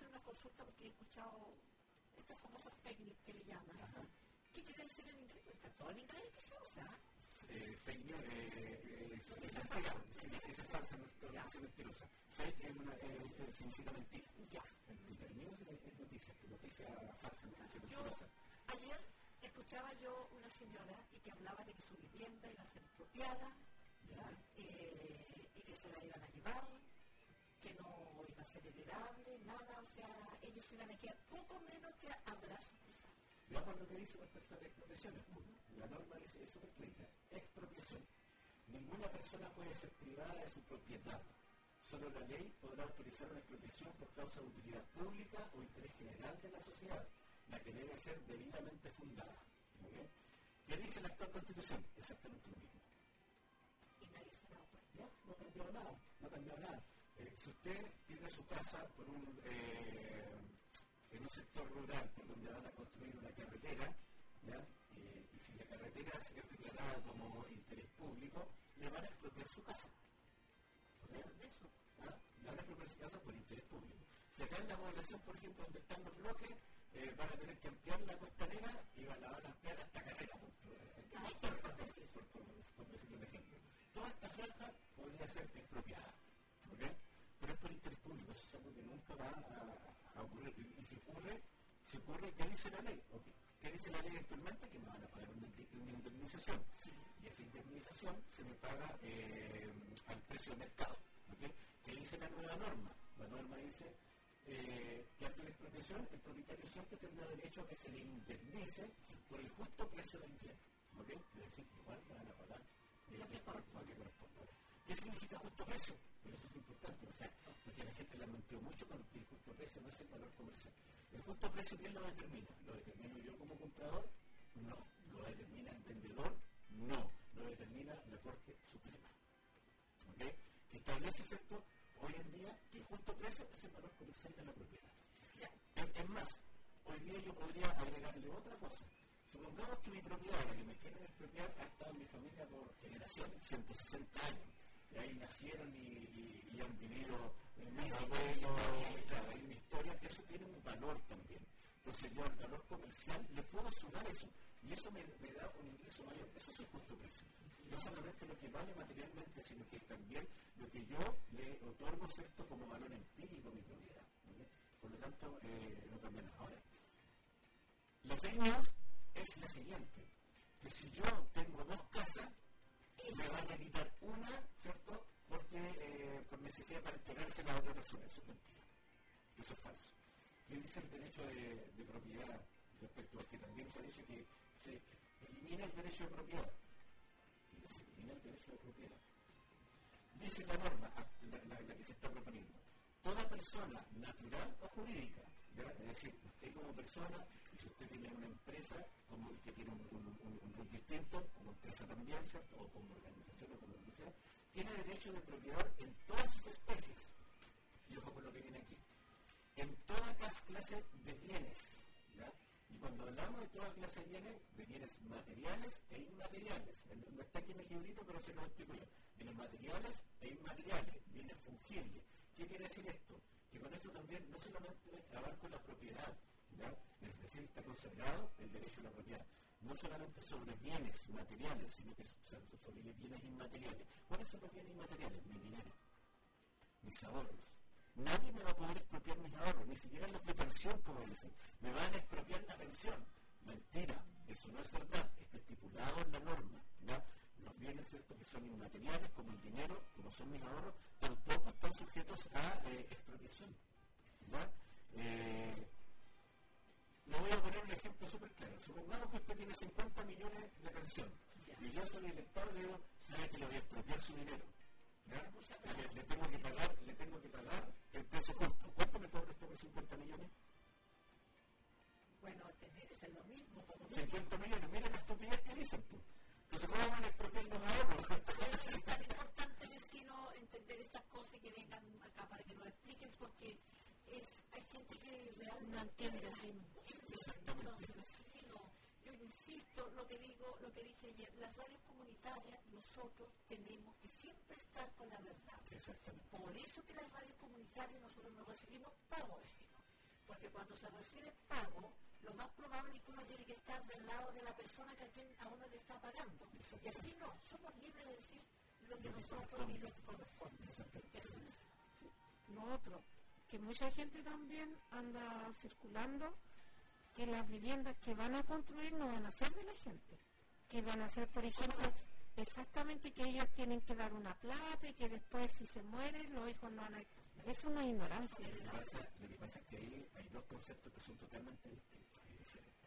Speaker 1: una consulta porque he escuchado estas famosas fake news que le llaman. Ajá. ¿Qué quiere decir en inglés? Porque está todo en inglés que se usa.
Speaker 4: Eh, fake news eh, es, es, es falsa, es falsa, no es mentirosa. Fake es una, eh, eh, significa mentira.
Speaker 1: Ya.
Speaker 4: Mentira. El news es noticia, noticia falsa, noticia
Speaker 1: Yo,
Speaker 4: mentirosa.
Speaker 1: ayer escuchaba yo una señora y que hablaba de que su vivienda iba a ser expropiada, eh, y que se la iban a llevar, que no iba a ser heredable, nada, o sea, ellos se iban a quedar poco menos que a brazos cruzados.
Speaker 4: Veamos lo que dice respecto a la expropiación. La norma dice eso súper clara. Expropiación. Ninguna persona puede ser privada de su propiedad. Solo la ley podrá autorizar una expropiación por causa de utilidad pública o interés general de la sociedad, la que debe ser debidamente fundada. ¿Muy bien? ¿Qué dice la actual Constitución? Exactamente lo mismo.
Speaker 1: Y nadie se da cuenta.
Speaker 4: No, no ha cambiado nada, no ha cambiado nada. Eh, si usted tiene su casa por un, eh, en un sector rural por donde van a construir una carretera, ¿ya? Eh, y si la carretera es declarada como interés público, le van a expropiar su casa. ¿Por qué? Eso. ¿Ah? Le van a expropiar su casa por interés público. Si acá en la población, por ejemplo, donde están los bloques, eh, van a tener que ampliar la costanera y la van a ampliar hasta Carrera, por, por, por, decir, por, por, por decirle un ejemplo. Toda esta franja podría ser expropiada, ¿okay? Pero es por interés público, eso es algo que nunca va a, a ocurrir. Y, y si ocurre, si ocurre, ¿qué dice la ley? Okay. ¿Qué dice la ley actualmente? Que me van a pagar una, una indemnización. Y esa indemnización se me paga eh, al precio de mercado. ¿Okay? ¿Qué dice la nueva norma? La norma dice eh, que ante la expropiación el propietario siempre tendrá derecho a que se le indemnice por el justo precio del bien. ¿Okay? Es decir, igual me van a pagar eh, lo que corresponde. ¿Qué significa justo precio? Pero eso es importante, o sea, porque la gente lamentó mucho con que el justo precio no es el valor comercial. ¿El justo precio quién lo determina? ¿Lo determino yo como comprador? No. ¿Lo determina el vendedor? No. Lo determina la Corte Suprema. ¿Ok? Que establece, ¿cierto?, hoy en día que el justo precio es el valor comercial de la propiedad. Es, es más, hoy día yo podría agregarle otra cosa. Supongamos que mi propiedad, la que me quieren expropiar, ha estado en mi familia por generaciones, ciento sesenta años. Y ahí nacieron y, y, y han vivido mis abuelos, claro, hay una historia, eso tiene un valor también. Entonces yo al valor comercial le puedo sumar eso, y eso me, me da un ingreso mayor. Eso es el justo precio. No solamente lo que vale materialmente, sino que también lo que yo le otorgo, ¿cierto?, como valor empírico a mi propiedad. ¿Okay? Por lo tanto, eh, no cambia nada. Ahora, la fake news es la siguiente, que si yo tengo dos casas, me van a quitar una, ¿cierto?, porque eh, por necesidad para entregarse a la otra persona. Eso es mentira. Eso es falso. ¿Qué dice el derecho de, de propiedad respecto a que también se ha dicho que se elimina el derecho de propiedad? Se elimina el derecho de propiedad. Dice la norma, la, la, la que se está proponiendo, toda persona natural o jurídica, ¿ya? Es decir, usted como persona, y si usted tiene una empresa como que tiene un, un, un, un rol distinto, como empresa también, ¿cierto?, o como organización o como lo que sea, tiene derecho de propiedad en todas sus especies. Y ojo con lo que viene aquí. En toda clase de bienes, ¿ya? Y cuando hablamos de toda clase de bienes, de bienes materiales e inmateriales, no está aquí en el librito, pero se lo explico yo. Bienes materiales e inmateriales, bienes fungibles. ¿Qué quiere decir esto? Que con esto también no solamente abarco la propiedad, ¿ya? Es decir, está consagrado el derecho a la propiedad. No solamente sobre bienes materiales, sino que sobre bienes inmateriales. ¿Cuáles son los bienes inmateriales? Mi dinero, mis ahorros. Nadie me va a poder expropiar mis ahorros, ni siquiera los de pensión, como dicen. Me van a expropiar la pensión. Mentira, eso no es verdad. Está estipulado en la norma, ¿ya? Los bienes, ¿cierto?, que son inmateriales, como el dinero, como son mis ahorros, tampoco están sujetos a eh, expropiación, ¿ya? Eh, le voy a poner un ejemplo súper claro. Supongamos que usted tiene cincuenta millones de pensión, y yo soy el Estado y le digo, sabe que le voy a expropiar su dinero. Le, le tengo que pagar, le tengo que pagar el precio justo. ¿Cuánto me cobra usted por cincuenta millones?
Speaker 1: Bueno, tendría que ser lo mismo.
Speaker 4: cincuenta millones, miren la estupidez que dicen. Pues. Entonces, ¿cómo van a expropiar los ahorros?
Speaker 1: Es tan importante, vecino, entender estas cosas y que vengan acá para que nos expliquen, porque es, hay gente que realmente no entiende la gente. Entonces, vecino, yo insisto, lo que digo, lo que dije ayer, las radios comunitarias, nosotros tenemos que siempre estar con la verdad.
Speaker 4: Exactamente.
Speaker 1: Por eso que las radios comunitarias nosotros no recibimos pago, vecino. porque cuando se recibe pago, lo más probable es que uno tiene que estar del lado de la persona que a, quien, a uno le está pagando. Y así no, somos libres de decir lo que nosotros y lo que corresponde. Eso es.
Speaker 3: Lo otro, que mucha gente también anda circulando que las viviendas que van a construir no van a ser de la gente, que van a ser, por ejemplo, exactamente que ellos tienen que dar una plata y que después si se mueren los hijos no van a... Es una ignorancia.
Speaker 4: Lo que pasa, lo que pasa es que ahí hay dos conceptos que son totalmente distintos y diferentes,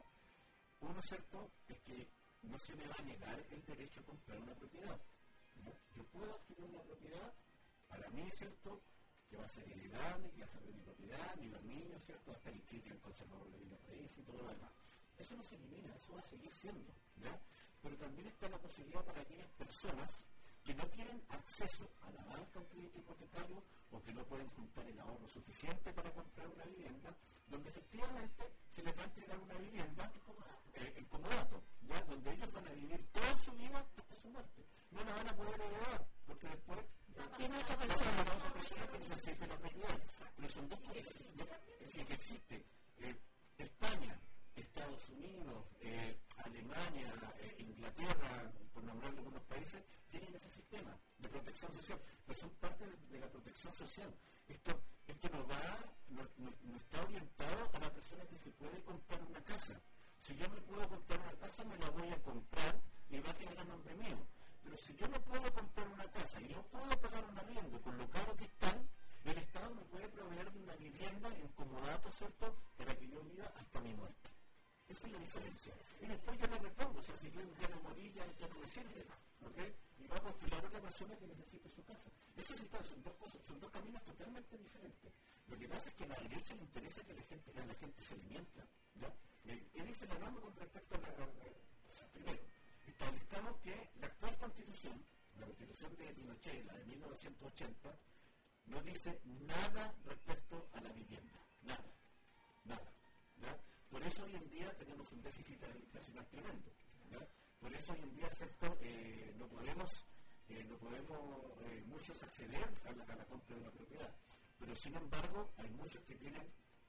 Speaker 4: ¿no? Uno, cierto, es que no se me va a negar el derecho a comprar una propiedad, ¿no? Yo puedo adquirir una propiedad, para mí, cierto, que va a ser heredable, que va a ser de mi propiedad, mi dominio, cierto, va a estar inscrito en el conservador de bienes raíces y todo lo demás. Eso no se elimina, eso va a seguir siendo, ¿ya? Pero también está la posibilidad para aquellas personas que no tienen acceso a la banca, a un crédito hipotecario, o que no pueden juntar el ahorro suficiente para comprar una vivienda, donde efectivamente se les va a entregar una vivienda eh, en comodato, ¿ya? Donde ellos van a vivir toda su vida hasta su muerte. No la van a poder heredar, porque después
Speaker 3: tiene otra
Speaker 4: va a
Speaker 3: persona.
Speaker 4: ser otra persona que necesite la propiedad. Pero son dos cosas que existe. Eh, España, Estados Unidos, eh, Alemania, eh, Inglaterra, por nombrar algunos países, tienen ese sistema de protección social, pero son parte de, de la protección social. Esto, esto no va, no, no, no está orientado a la persona que se puede comprar una casa. Si yo me puedo comprar una casa, me la voy a comprar y va a quedar a nombre mío. Pero si yo no puedo comprar una casa y no puedo pagar un arriendo con lo caro que están, el Estado me puede proveer de una vivienda en comodato, ¿cierto?, para que yo viva hasta mi muerte. Esa es la diferencia. Y después yo la repongo, o sea, si yo ya no morí, ya, ya no me sirve, ¿ok? Y va a postular a otra persona que necesite su casa. Eso sí, son dos cosas, son dos caminos totalmente diferentes. Lo que pasa es que a la derecha le interesa que la gente, que la gente se alimenta, ¿ya? ¿Qué dice la norma con respecto a la... A, a, o sea, primero, establezcamos que la actual Constitución, la Constitución de Pinochet, la de mil novecientos ochenta, no dice nada respecto a la vivienda. Nada. Nada. ¿Ya? Por eso hoy en día tenemos un déficit habitacional tremendo, ¿ya? Por eso hoy en día, ¿cierto? Eh, no podemos, eh, no podemos eh, muchos acceder a la, a la compra de una propiedad. Pero sin embargo, hay muchos que tienen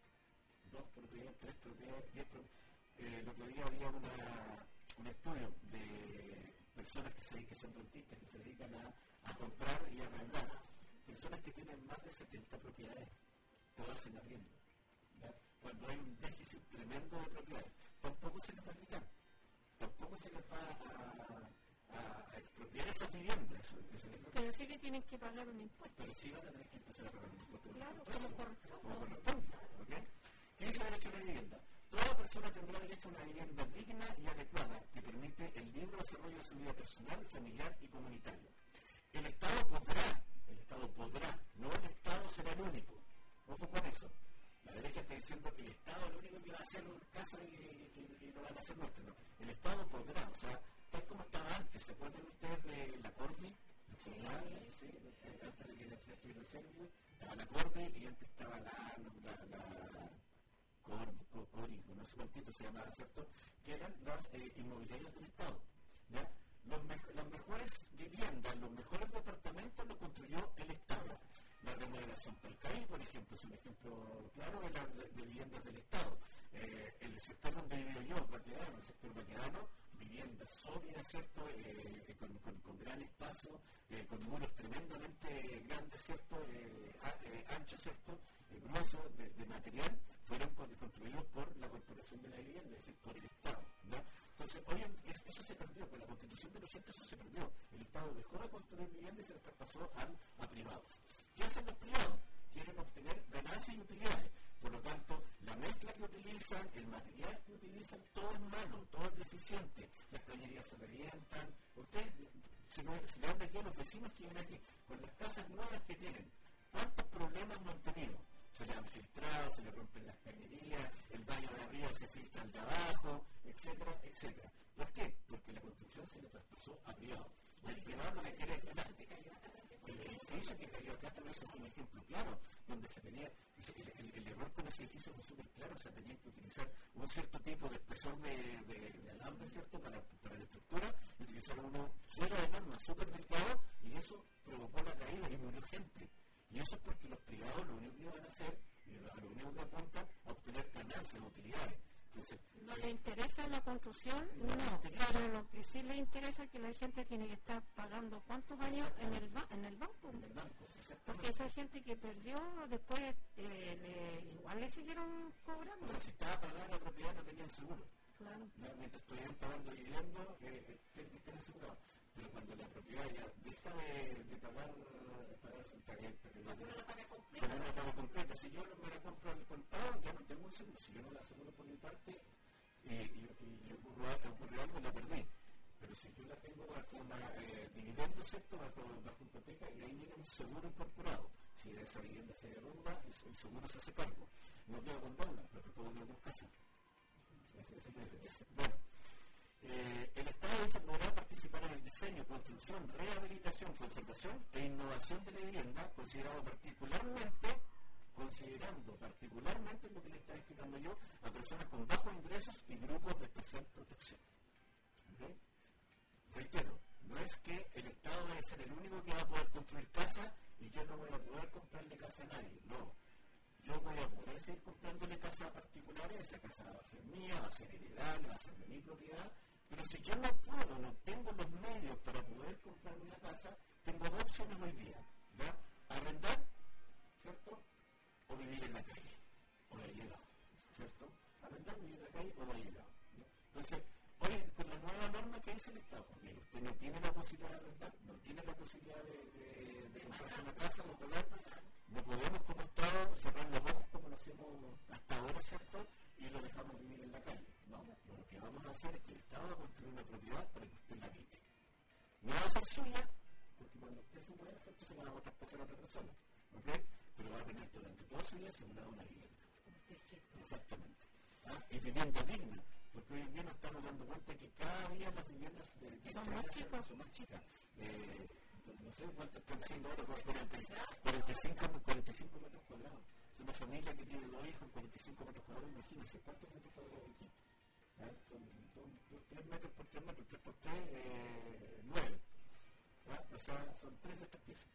Speaker 4: dos propiedades, tres propiedades, diez propiedades. Eh, el otro día había una, un estudio de personas que, se, que son rentistas, que se dedican a, a comprar y a arrendar. Personas que tienen más de setenta propiedades, todas en arriendo. ¿Ya? Cuando hay un déficit tremendo de propiedades, tampoco se les va a quitar, tampoco se les va a, a, a expropiar esas viviendas. Eso, eso
Speaker 3: Pero sí que tienen que pagar un impuesto.
Speaker 4: Pero sí van a tener que empezar a pagar un impuesto.
Speaker 3: Claro, como corresponde.
Speaker 4: Como corresponde, ¿ok? ¿Qué dice el derecho a la vivienda? Toda persona tendrá derecho a una vivienda digna y adecuada que permite el libre desarrollo de su vida personal, familiar y comunitaria. El Estado podrá, el Estado podrá, no el Estado será el único. Ojo con eso. La derecha está diciendo que el Estado es lo único que va a hacer casa y, y, y, y lo van a hacer nuestro. No. El Estado podrá, o sea, tal como estaba antes. ¿Se acuerdan ustedes de la Corvi? Sí, sí, antes de que la estuviera el Servio, estaba la Corvi y antes estaba la, la, la Cor, Corico, no sé cuántito se llamaba, ¿cierto? Que eran las eh, inmobiliarias del Estado. ¿Ya? Los me, las mejores viviendas, los mejores departamentos los construyó el Estado. La remodelación Palcaí, por ejemplo, es un ejemplo claro de, la, de, de viviendas del Estado. Eh, el sector donde vivo yo, Baquedano, el sector Baquedano, viviendas sólidas, ¿cierto? Eh, con, con, con gran espacio, eh, con muros tremendamente grandes, ¿cierto? Eh, a, eh, anchos, ¿cierto? Eh, gruesos de, de material, fueron con, construidos por la Corporación de la Vivienda, es decir, por el Estado, ¿no? Entonces, hoy en, es, eso se perdió, con la Constitución de los ochenta eso se perdió. El Estado dejó de construir viviendas y se las traspasó a, a privados. ¿Qué hacen los privados? Quieren obtener ganancias y utilidades. Por lo tanto, la mezcla que utilizan, el material que utilizan, todo es malo, todo es deficiente. Las cañerías se revientan. Ustedes, se le habla aquí a los vecinos que viven aquí, con las casas nuevas que tienen, ¿cuántos problemas no han tenido? Se le han filtrado, se le rompen las cañerías, el baño de arriba se filtra al de abajo, etcétera, etcétera. ¿Por qué? Porque la construcción se le traspasó a privado. Y el privado lo que quiere es ganar. El edificio que cayó acá también es un ejemplo claro, donde se tenía, el, el, el error con ese edificio fue súper claro, o sea, tenían que utilizar un cierto tipo de espesor de, de, de alambre, ¿cierto?, para, para la estructura, y utilizaron uno fuera de norma, súper delgado, y eso provocó la caída y murió gente. Y eso es porque los privados lo único que van a hacer, y lo, lo único que apuntan, Entonces,
Speaker 3: no
Speaker 4: sí.
Speaker 3: le interesa la construcción,
Speaker 4: No,
Speaker 3: no,
Speaker 4: le interesa.
Speaker 3: pero lo que sí le interesa es que la gente tiene que estar pagando cuántos años en el, ba- en el banco.
Speaker 4: En el banco,
Speaker 3: Porque
Speaker 4: exactamente.
Speaker 3: esa gente que perdió, después eh, le, igual le siguieron cobrando.
Speaker 4: O sea, si estaba pagada la propiedad no tenían seguro.
Speaker 3: Claro.
Speaker 4: ¿no? Mientras estuvieran pagando dividendos, eh, eh, estén asegurados. Pero cuando la propiedad ya deja de, de pagar, pagar su pagué,
Speaker 1: Cuando uno la paga completa.
Speaker 4: cuando uno la paga completa, si yo me la compro al contado, ya no tengo un seguro. Si yo no la aseguro por mi parte eh, y, y, y ocurre, ocurre algo, la perdí. Pero si yo la tengo bajo una eh, dividendo, ¿cierto? Bajo, bajo hipoteca, y ahí viene un seguro incorporado. Si esa vivienda se derrumba, el seguro se hace cargo. No quedo con deuda, pero te puedo vender casa. Bueno, eh, el Estado se podrá participar en el diseño, construcción, rehabilitación, conservación e innovación de la vivienda, considerado particularmente, considerando particularmente lo que le estaba explicando yo, a personas con bajos ingresos y grupos de especial protección. ¿Okay? Reitero, no es que el Estado vaya a ser el único que va a poder construir casa y yo no voy a poder comprarle casa a nadie, no. Yo voy a poder seguir comprándole casa a particulares, esa casa va a ser mía, va a ser heredable, va a ser de mi propiedad, pero si yo no puedo, no tengo los medios para poder comprar una casa, tengo dos opciones hoy día, ¿ya? Arrendar, ¿cierto? O vivir en la calle, o de llegado, ¿cierto? Arrendar, vivir en la calle o de llegado, ¿no? Entonces, hoy con la nueva norma que dice el Estado, porque usted no tiene la posibilidad de arrendar, no tiene la posibilidad de, de, de comprarse una casa, de pagar, no podemos como Estado cerrar los ojos como lo hacemos hasta ahora, ¿cierto? Y lo dejamos vivir en la calle. No, lo que vamos a hacer es que el Estado va a construir una propiedad para que usted la habite. No va a ser suya, porque cuando usted se muera, ¿cierto? Se la va a traspasar a otra persona, ¿ok? Pero va a tener durante toda su vida asegurada una vivienda. Exactamente. ¿Ah? Y vivienda digna, porque hoy en día nos estamos dando cuenta que cada día las viviendas de, de
Speaker 3: Son más chicas.
Speaker 4: son más chicas. Eh, no sé cuánto están haciendo ahora, cuarenta y cinco metros cuadrados. Es una familia que tiene dos hijos, cuarenta y cinco metros cuadrados, imagínense cuántos metros cuadrados hay aquí. ¿Ah? Son, son, son tres metros por tres metros, tres por tres, eh, nueve. ¿Ah? O sea, son tres de estas piezas.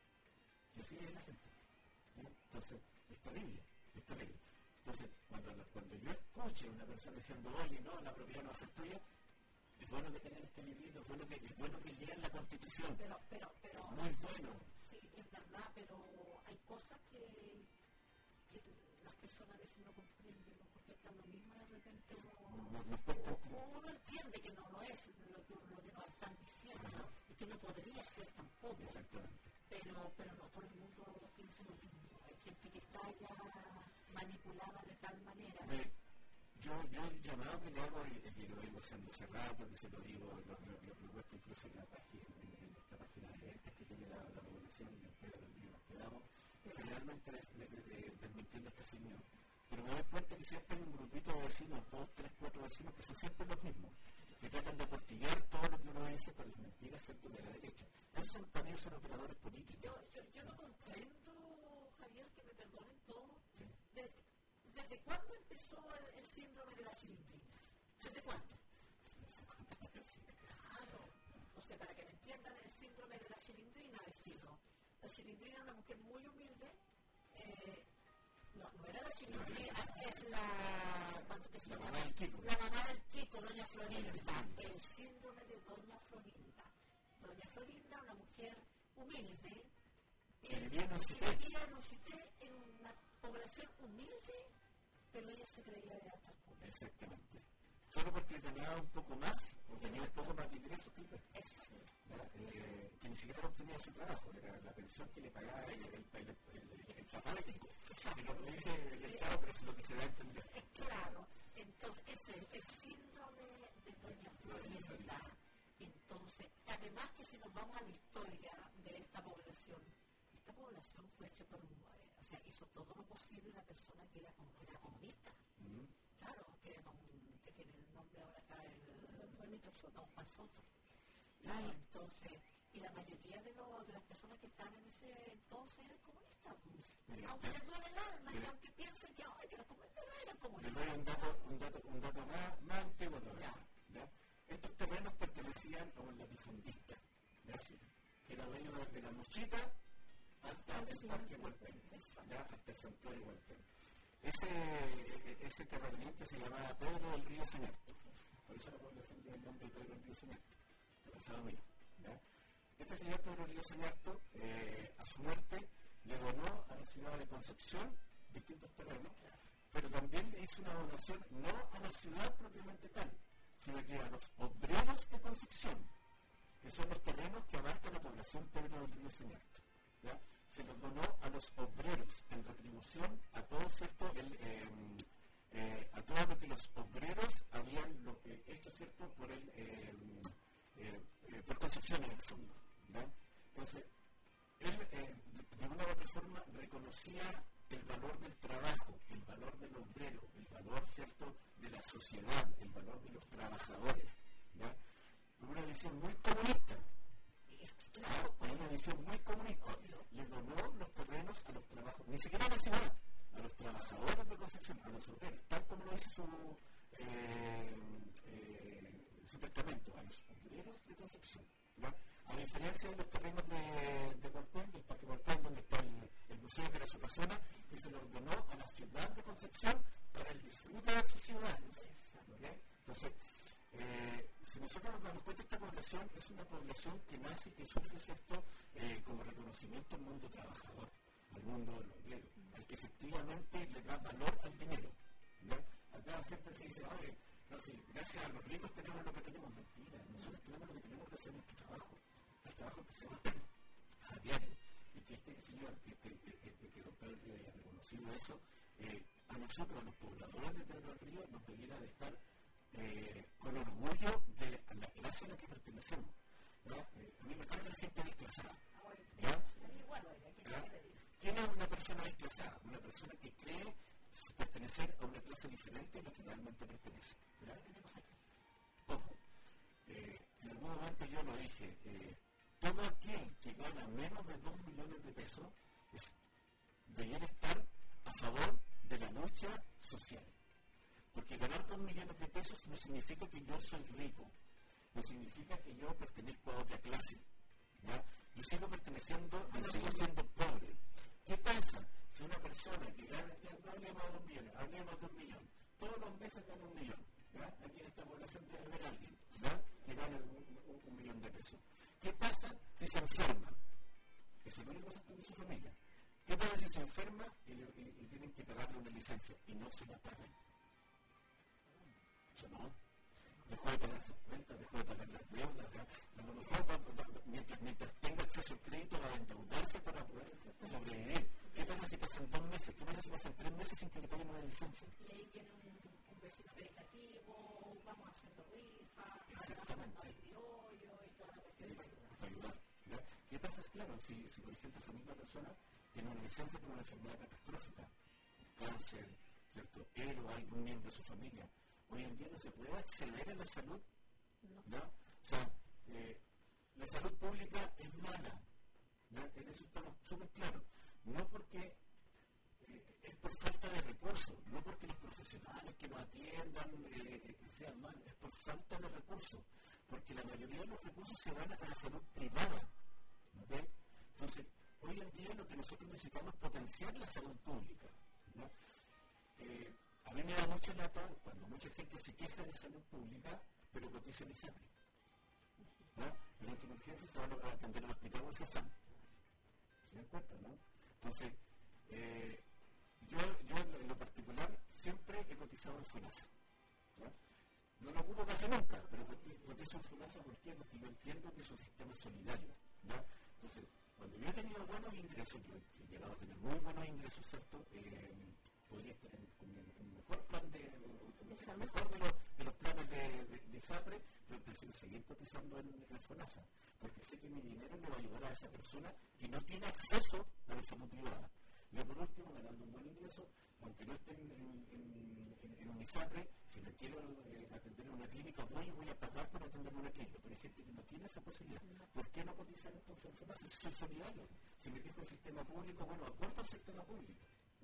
Speaker 4: Y así es la gente. ¿Ah? Entonces, es terrible, es terrible. Entonces, cuando, cuando yo escuche a una persona diciendo, oye, no, la propiedad no va a ser tuya, es bueno que tengan este librito, es bueno que, es bueno que lean la Constitución.
Speaker 1: Pero, pero, pero.
Speaker 4: Muy bueno.
Speaker 1: Sí, es verdad, pero hay cosas que, que las personas a veces no comprenden, no contestan lo mismo y de repente uno,
Speaker 4: Nos, nos cuesta
Speaker 1: uno, uno entiende que no lo es lo que, lo que nos están diciendo, ¿no? Y que no podría ser tampoco.
Speaker 4: Exactamente.
Speaker 1: Pero, pero no todo el mundo piensa lo mismo. Hay gente que está ya manipulada de tal manera.
Speaker 4: Eh, yo, yo el llamado que le hago, y que lo vengo haciendo hace rato, que se lo digo, lo, lo, lo, lo he puesto incluso en la página, en, en esta página de ventas que tiene la, la población, y después de los niños nos quedamos, generalmente desmintiendo este señor. Pero me doy cuenta que siempre hay un grupito de vecinos, dos, tres, cuatro vecinos, que son siempre los mismos, que tratan de aportillar todo lo que uno dice con las mentiras, ¿cierto?, de la derecha. Esos son, para mí son operadores políticos.
Speaker 1: Yo, yo, yo no comprendo, Javier, que me perdonen todo.
Speaker 4: Sí.
Speaker 1: De, ¿Desde cuándo empezó el, el síndrome de la cilindrina? ¿Desde cuándo? Claro. O sea, para que me entiendan, el síndrome de la cilindrina ha sido. La cilindrina es una mujer muy humilde. Eh, no, no era la cilindrina, es la. ¿Cuánto que se llama?
Speaker 4: La mamá del Kiko.
Speaker 1: La mamá del Kiko, Doña Florinda. El síndrome de Doña Florinda. Doña Florinda, una mujer humilde.
Speaker 4: Que vivía en Ocité.
Speaker 1: Que vivía en Ocité, en una población humilde, pero ella se creía de alta cuna.
Speaker 4: Exactamente. Solo porque ganaba un poco más, o tenía un poco más de ingresos que el resto.
Speaker 1: Exacto.
Speaker 4: Eh, que ni siquiera obtenía su trabajo, era la pensión que le pagaba el, el, el, el, el papá de Kiko. Y lo que dice el Estado, pero es lo que se da a entender.
Speaker 1: Eh, claro, entonces ese es el síndrome de Doña Florinda. Entonces, además que si nos vamos a la historia de esta población, esta población fue hecha por un, eh, o sea, hizo todo lo posible la persona que era, era comunista.
Speaker 4: Uh-huh.
Speaker 1: Claro, que, era don, que tiene el nombre ahora acá, el Juanito Soto, don Juan Soto. Ah, entonces, y la mayoría de, lo, de las personas que están en ese entonces eran comunistas. Mira, aunque les duele el alma mira, y aunque piensen que, ay, que los comunistas no eran comunistas.
Speaker 4: Les doy un dato, un dato, un dato más, más antiguo todavía. ¿Ya? Estos terrenos pertenecían a un latifundista, que era dueño de, de la Mochita hasta el Parque Hualpén, hasta el Santuario Hualpén. Ese, ese ese terrateniente que se llamaba Pedro del Río Señarto. Por eso la población lleva el nombre de Pedro del Río Señarto. Pasado mío, ¿ya? Este señor Pedro Río Señarto, eh, a su muerte, le donó a la ciudad de Concepción distintos terrenos, pero también le hizo una donación no a la ciudad propiamente tal, sino que a los obreros de Concepción, que son los terrenos que abarca la población Pedro del Río Señarto, ¿ya? Se los donó a los obreros en retribución a todo cierto el, eh, eh, a todo lo que los obreros habían lo, eh, hecho cierto por el eh, eh, eh, por Concepción en el fondo, ¿ya? Entonces él eh, de una u otra forma reconocía el valor del trabajo, el valor del obrero, el valor cierto de la sociedad, el valor de los trabajadores, ¿ya? Con una visión muy comunista. Claro, con una visión muy comunista. Le donó los terrenos a los trabajadores, ni siquiera a la ciudad, a los trabajadores de Concepción, a los obreros, tal como lo dice su, eh, eh, su testamento, a los obreros de Concepción, ¿ya? A diferencia de los terrenos de, de Cuartén, del Parque Cuartén, donde está el, el Museo de la Socazona, que se lo ordenó a la ciudad de Concepción para el disfrute de sus ciudadanos, ¿okay? Entonces, eh, si nosotros nos damos cuenta, esta población es una población que nace y que surge, ¿cierto?, eh, como reconocimiento al mundo trabajador, al mundo del obrero, al que efectivamente le da valor al dinero, ¿ya? Acá siempre se dice, oye, no, si gracias a los ricos tenemos lo que tenemos. Mentira, nosotros tenemos lo que tenemos gracias a nuestro trabajo, el trabajo que se hace a diario, y que este señor, que, este, este, que don Pedro Río haya reconocido eso, eh, a nosotros, a los pobladores de Pedro del Río, nos debiera dejar Eh, con orgullo de la clase a la que pertenecemos, ¿no? Eh, a mí me carga la gente desclasada, ¿ya? ¿Ya? ¿Quién es una persona desclasada? Una persona que cree pertenecer a una clase diferente a la que realmente pertenece, ¿ya? Ojo, eh, en algún momento yo lo dije, eh, todo aquel que gana menos de dos millones de pesos es, debería estar a favor de la lucha social. Porque ganar dos millones de pesos no significa que yo soy rico, no significa que yo pertenezco a otra clase, ¿ya? Yo sigo perteneciendo, yo sigo siendo pobre. ¿Qué pasa si una persona que gana, ya no hablemos de dos millones, hablemos de un millón, todos los meses gana un millón, ¿ya? Aquí en esta población debe haber alguien, ¿ya?, que gana un, un, un millón de pesos. ¿Qué pasa si se enferma? Eso no le pasa a su familia. ¿Qué pasa si se enferma y, le, y, y tienen que pagarle una licencia y no se la pagan? Eso no. Dejó de pagar sus cuentas, dejó de pagar las deudas, ¿ya? A lo mejor va, va, va, mientras, mientras tenga acceso al crédito va a endeudarse para poder sobrevivir. ¿Qué pasa si pasan dos meses? ¿Qué pasa si pasan tres meses sin que le paguen una licencia?
Speaker 1: Y ahí tiene un, un vecino vegetativo, vamos haciendo rifa,
Speaker 4: exactamente,
Speaker 1: criollo y toda la cuestión para ayudar.
Speaker 4: Para ayudar, ¿ya? ¿Qué pasa? Es claro, si, si por ejemplo esa misma persona tiene una licencia por una enfermedad catastrófica, cáncer, ¿cierto?, él o algún miembro de su familia, hoy en día no se puede acceder a la salud, ¿no? O sea, eh, la salud pública es mala, ¿no? En eso estamos súper claros. No porque eh, es por falta de recursos, no porque los profesionales que nos atiendan eh, sean mal, es por falta de recursos, porque la mayoría de los recursos se van a la salud privada, ¿okay? Entonces, hoy en día lo que nosotros necesitamos es potenciar la salud pública, ¿no? Eh, A mí me da mucha lata cuando mucha gente se queja de salud pública, pero cotiza en ISAPRE, ¿no? Pero en tu emergencia se va a atender al hospital o al CEFAM. ¿Se dan cuenta, no? Entonces, eh, yo, yo en lo particular siempre he cotizado en FONASA, ¿no? No lo ocupo casi nunca, pero cotizo en FONASA, ¿por qué? Porque yo entiendo que es un sistema solidario, ¿no? Entonces, cuando yo he tenido buenos ingresos, yo he llegado a tener muy buenos ingresos, ¿cierto? Eh, podría estar en, en, en el mejor plan de, el mejor de los, de los planes de, de, de ISAPRE, pero prefiero seguir cotizando en, en FONASA, porque sé que mi dinero le va a ayudar a esa persona que no tiene acceso a la salud privada. Yo por último, ganando un buen ingreso, aunque no esté en, en, en, en un ISAPRE, si me quiero eh, atender en una clínica, voy voy a pagar por atender en una clínica, pero hay gente que no tiene esa posibilidad. ¿Por qué no cotizar entonces en FONASA si soy solidario? Si me quejo al sistema público, bueno, aporto al sistema público.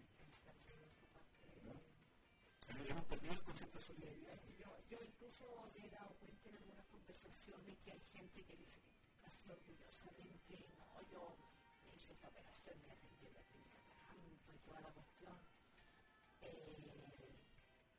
Speaker 4: Hemos perdido el concepto de solidaridad.
Speaker 1: Yo, yo incluso me he dado cuenta en algunas conversaciones que hay gente que dice que casi orgullosamente, no, yo me hice esta operación, me atendí en la clínica tanto y toda la cuestión. Eh,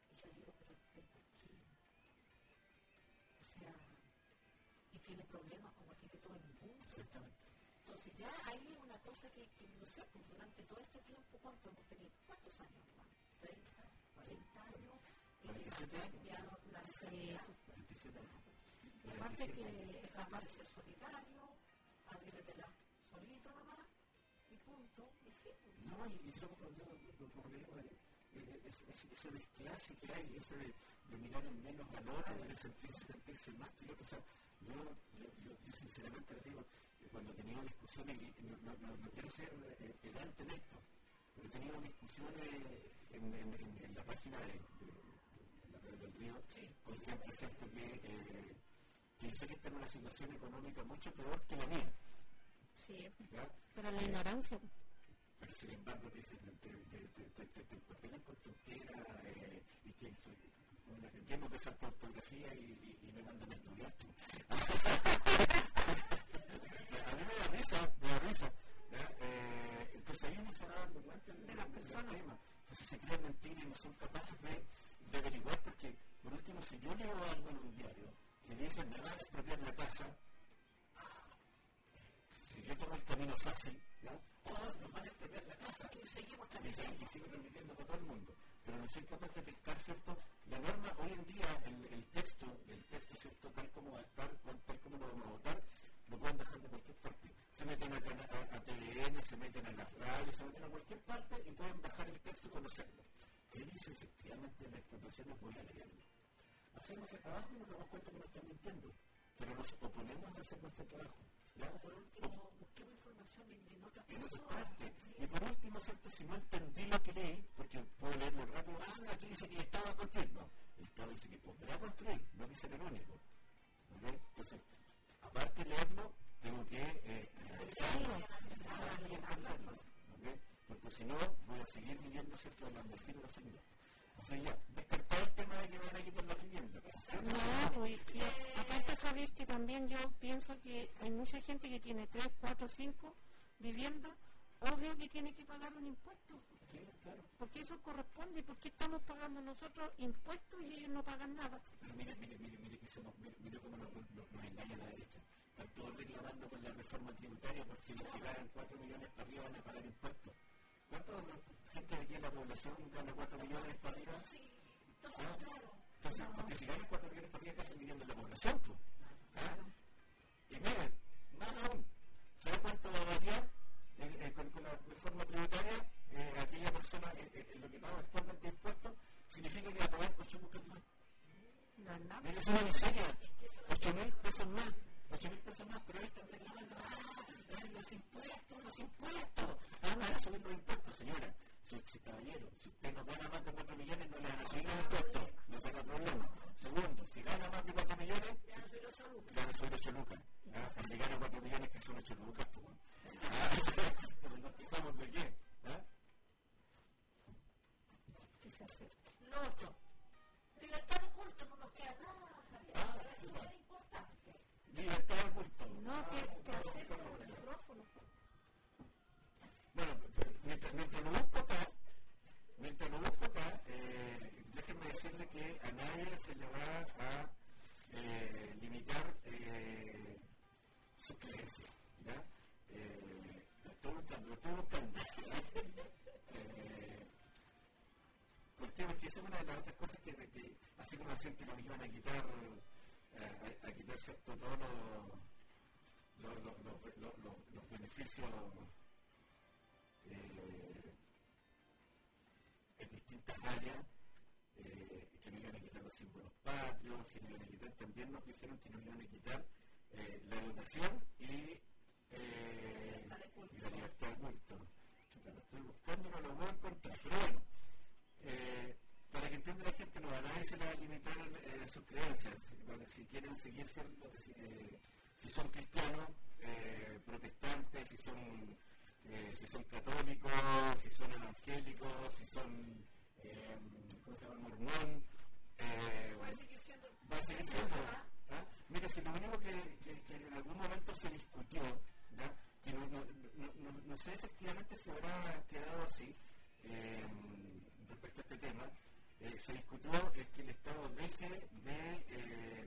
Speaker 1: sea, y tiene problemas como tiene todo el mundo.
Speaker 4: Exactamente.
Speaker 1: Entonces ya hay una cosa que, que no sé, pues durante todo este tiempo, ¿cuánto hemos tenido? ¿Cuántos años más? ¿treinta, cuarenta años?
Speaker 4: cuarenta y siete
Speaker 1: ha
Speaker 4: años.
Speaker 1: cambiado la sociedad.
Speaker 4: cuarenta y siete años.
Speaker 1: Aparte que es capaz de ser solitario, abrirtela solito nomás, y punto, y sí.
Speaker 4: No, y somos como digo, ese desclase que hay, ese de, de mirar en menos valor, de sentirse, sentirse más que el otro. O sea, yo, yo, yo, yo sinceramente les digo, cuando he tenido discusiones, y no, no, no, no quiero ser eh, pedante en esto, pero he tenido discusiones en, en, en, en la página de, de, de la Red del Río, sí, con gente cierto que, eh, que yo sé que está en una situación económica mucho peor que la mía.
Speaker 3: Sí,
Speaker 4: ¿ya?
Speaker 3: Pero la ignorancia.
Speaker 4: Pero sin embargo te dicen, te, te, te, te, te, te papelan con tontera, eh, y que soy una que lleno de falta de ortografía y, y, y me mandan a estudiar. A mí me da risa, me da risa. Eh, entonces ahí uno se va dando cuenta de, de las personas. Entonces se crean mentiras y no son capaces de, de averiguar, porque por último, si yo leo algo en un diario que dicen me van a expropiar la casa, si yo tomo el camino fácil, ¿no? Oh, nos van a expropiar la casa.
Speaker 1: Y seguimos
Speaker 4: transmitiendo. Y sigo transmitiendo para todo el mundo. Pero no soy capaz de pescar, ¿cierto? La norma, hoy en día, el, el texto, el texto, ¿cierto? Tal como va a estar, tal como lo vamos a votar, lo pueden dejar de cualquier parte. Se meten a, a, a T V N, se meten a las radios, se meten a cualquier parte y pueden bajar el texto y conocerlo. ¿Qué dice efectivamente la expropiación? No voy a leerlo. Hacemos el trabajo y nos damos cuenta que nos están mintiendo. Pero nos oponemos a hacer nuestro trabajo. ¿Ya?
Speaker 1: Por último, busquemos información en, en otras
Speaker 4: en otra
Speaker 1: personas.
Speaker 4: parte. Y por último, ¿cierto? Si no entendí lo que leí, porque puedo leerlo rápido, ah, aquí dice que el Estado va a construir. No, el Estado dice que podrá construir, no dice el único. ¿Okay? Entonces, aparte de leerlo, tengo que eh, analizarlo, analizarlo, ¿okay? Porque si no, voy a seguir viviendo, ¿cierto?, en el tiro de la familia. O sea, ya, descartar el tema de que me van a quitar la vivienda.
Speaker 3: No, pues, y aparte, Javier, que también yo pienso que hay mucha gente que tiene tres, cuatro, cinco viviendas, obvio que tiene que pagar un impuesto.
Speaker 4: Sí, claro.
Speaker 3: Porque eso corresponde, porque estamos pagando nosotros impuestos y ellos no pagan nada.
Speaker 4: Pero mire, mire, mire, mire, que somos, mire, mire cómo nos, nos, nos engaña la derecha. Están todos reclamando con la reforma tributaria por si los que ganan cuatro millones para arriba van a pagar impuestos. ¿Cuánta gente de aquí en la población gana cuatro millones para arriba?
Speaker 1: Sí, entonces,
Speaker 4: ¿Ah?
Speaker 1: claro.
Speaker 4: Entonces, porque si ganan cuatro millones para arriba, casi viviendo en la población, pues. ¿Ah? Y miren, más aún, ¿sabe cuánto va a variar eh, eh, con, con la reforma tributaria? Eh, aquella persona, eh, eh, lo que paga actualmente impuestos, significa que va a pagar ocho lucas más.
Speaker 3: No, no.
Speaker 4: Mira, es una miseria. ocho mil pesos más. ocho mil pesos más, pero ahí están reclamando. ¡Ah! Los impuestos, los impuestos. Ah, van a subir los impuestos, señora. Si, si, caballero, si usted no gana más de cuatro millones, no le van a subir los impuestos. No será problema. Segundo, si gana más de cuatro millones, le van a subir ocho lucas. Ah, si gana cuatro millones, que son ocho lucas, pues. Ah, entonces nos quejamos de qué. ¿Ah?
Speaker 3: ¿Qué se hace?
Speaker 1: Lo otro, libertad de culto no nos queda nada.
Speaker 4: Ah,
Speaker 1: Eso es importante.
Speaker 4: Libertad de culto.
Speaker 3: No, que te acerca el micrófono.
Speaker 4: Bueno, mientras, mientras lo busco acá, mientras lo busco acá, eh, déjenme decirle que a nadie se le va a eh, limitar eh, sus creencias, ¿ya? Eh, lo estoy buscando, lo estoy buscando. eh, ¿Por qué? Porque esa es una de las otras cosas que, de, que así como decían que nos iban a quitar, eh, a, a quitar cierto, todos los, los, los, los, los, los, los beneficios Eh, en distintas áreas, eh, que nos iban a quitar los símbolos patrios, que nos iban a quitar, también nos dijeron que nos iban a quitar eh, la educación y, eh, y la libertad de culto. Yo lo estoy buscando, no lo voy a encontrar, pero bueno, eh, para que entienda la gente, no a nadie se le va a limitar eh, sus creencias. Bueno, si quieren seguir siendo, si, eh, si son cristianos, eh, protestantes, si son Eh, si son católicos, si son evangélicos, si son, eh, ¿cómo se llama?, mormón, eh,
Speaker 1: Va a seguir siendo.
Speaker 4: va a seguir siendo. ¿Ah? Mira, si lo único que, que, que en algún momento se discutió, ¿ya? Que no, no, no, no, no sé efectivamente si habrá quedado así, eh, respecto a este tema, eh, se discutió es que el Estado deje de eh,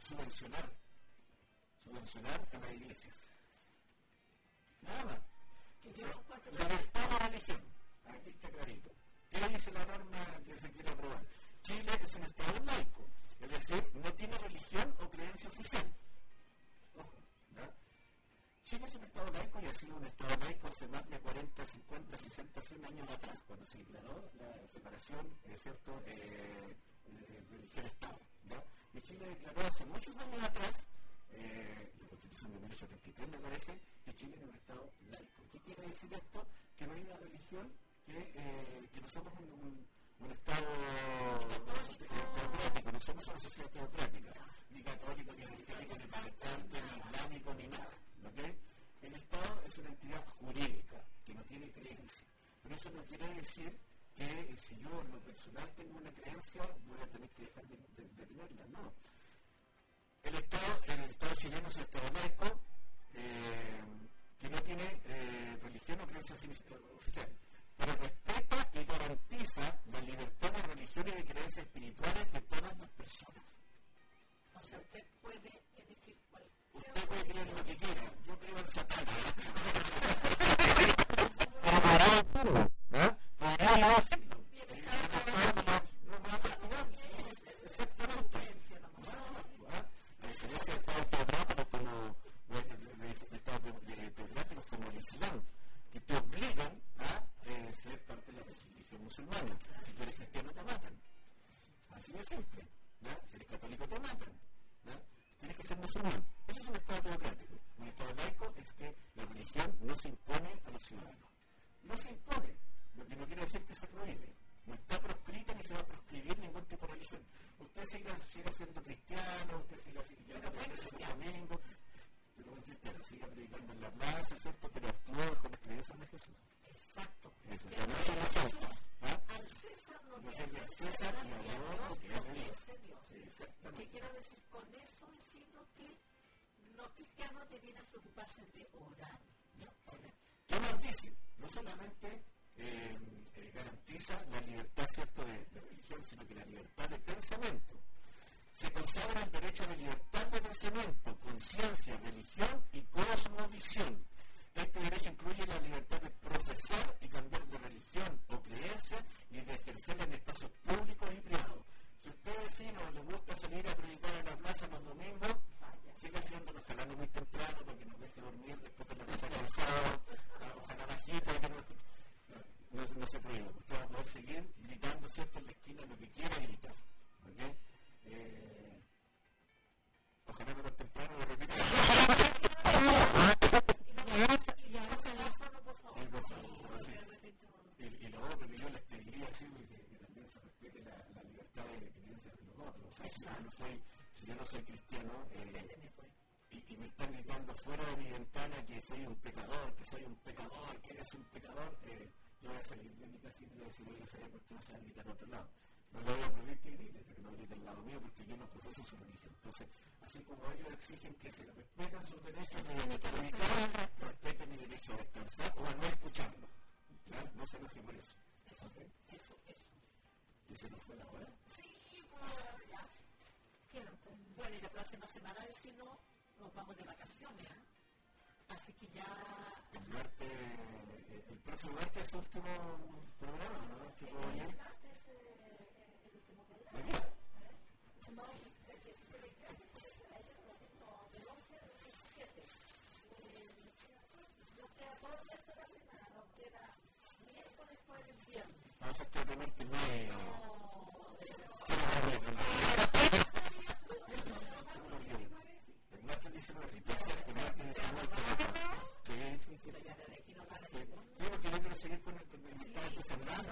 Speaker 4: subvencionar, subvencionar a las iglesias. Nada más. Libertad de religión. Aquí está clarito. ¿Qué dice la norma que se quiere aprobar? Chile es un estado laico, es decir, no tiene religión o creencia oficial. Ojo, ¿no? Chile es un estado laico y ha sido un estado laico hace más de cuarenta, cincuenta, sesenta, cien años atrás, cuando se declaró la separación, es cierto, eh, de religión-estado. ¿No? Y Chile declaró hace muchos años atrás, eh, la Constitución de mil ochocientos setenta y tres me parece, que Chile es un estado laico. ¿Qué quiere decir esto? Que no hay una religión, que, eh, que no somos un, un, un estado teocrático, no somos una sociedad teocrática, ni católico, ni evangélico, ni protestante, ni islámico, ni nada. ¿Okay? El Estado es una entidad jurídica que no tiene creencia, pero eso no quiere decir que eh, si yo en lo personal tengo una creencia voy a tener que dejar de, de, de tenerla, no. El Estado, el Estado chileno es un Estado laico eh, que no tiene eh, religión o creencia oficial, pero respeta y garantiza la libertad de religión y de creencias espirituales de todas las personas.
Speaker 1: O sea, usted puede elegir cuál.
Speaker 4: Usted puede creer lo que quiera, yo creo en Satán. ¿Ah? Podría no hacerlo. No va a perturbar. Exactamente. A diferencia de estados teocráticos como de estados teocráticos como el Islam, que te obligan a eh, ser parte de la religión musulmana. Si tú eres cristiano te matan. Así de simple. ¿No? Si eres católico te matan. ¿No? Tienes que ser musulmán. Eso es un estado teocrático. Un estado laico es que la religión no se impone a los ciudadanos. No se impone, lo que no quiere decir que se prohíbe. No está proscrita ni se va a proscribir ningún tipo de religión. Usted siga, siga siendo cristiano, usted siga siendo domingo, pero buen cristiano, siga predicando en la plaza, ¿cierto? Pero actúa con las creencias de Jesús.
Speaker 1: Exacto.
Speaker 4: Eso, ya no es una falta. ¿Ah?
Speaker 1: Al César lo que
Speaker 4: es del César y a Dios lo que es de Dios. Sí, exactamente.
Speaker 1: ¿Qué quiero decir con eso? Diciendo que los cristianos debieran preocuparse de orar.
Speaker 4: No, ¿qué más dice? No solamente eh, eh, garantiza la libertad, ¿cierto?, de, de religión, sino que la libertad de pensamiento. Se consagra el derecho a la libertad de pensamiento, conciencia, religión y cosmovisión. Este derecho incluye la libertad de profesar y cambiar de religión o creencia y de ejercerla en espacios públicos y privados. Si usted vecino le gusta salir a predicar en la plaza los domingos, siga haciéndolo, ojalá no muy temprano para que nos deje dormir después de la mesa cansado, ojalá bajito, que no, no, no se prohíbe. Usted va a poder seguir gritando, ¿cierto?, en la esquina lo que quiera gritar. ¿Okay? Eh, ojalá no tan temprano, lo repito. Y lo otro que yo les pediría así, que, que también se respete la, la libertad de creencia de los otros. O sea, si yo no soy, si yo no soy cristiano eh, y, y me están gritando fuera de mi ventana que soy un pecador, que soy un pecador, que eres un pecador, eh, yo voy a salir de mi casa y voy a decir, voy a salir porque no se va a gritar a otro lado. No le voy a prohibir que grite, pero no grite al lado mío porque yo no profeso su religión. Entonces, así como ellos exigen que se respeten sus derechos de predicar, respeten mi derecho a descansar o a no escucharlo. ¿Ya? No se enoje por eso.
Speaker 1: Eso, okay. eso, eso.
Speaker 4: ¿Y se nos fue la hora?
Speaker 1: Sí, bueno, ya. Bueno, y la próxima semana, si no, nos vamos de vacaciones, ¿eh? Así que ya...
Speaker 4: El martes, el próximo martes es su último programa, ¿no? ¿Qué puedo venir?
Speaker 1: El martes es el último programa. No, porque es del once al diecisiete. Nos queda todo el resto de la semana, nos queda miércoles por el viernes.
Speaker 4: Vamos a estar de martes nueve. El martes diecinueve, sí, perfecto, el martes diecinueve. Sí, sí, sí. Sí, porque yo quiero seguir con el invitado de Fernando.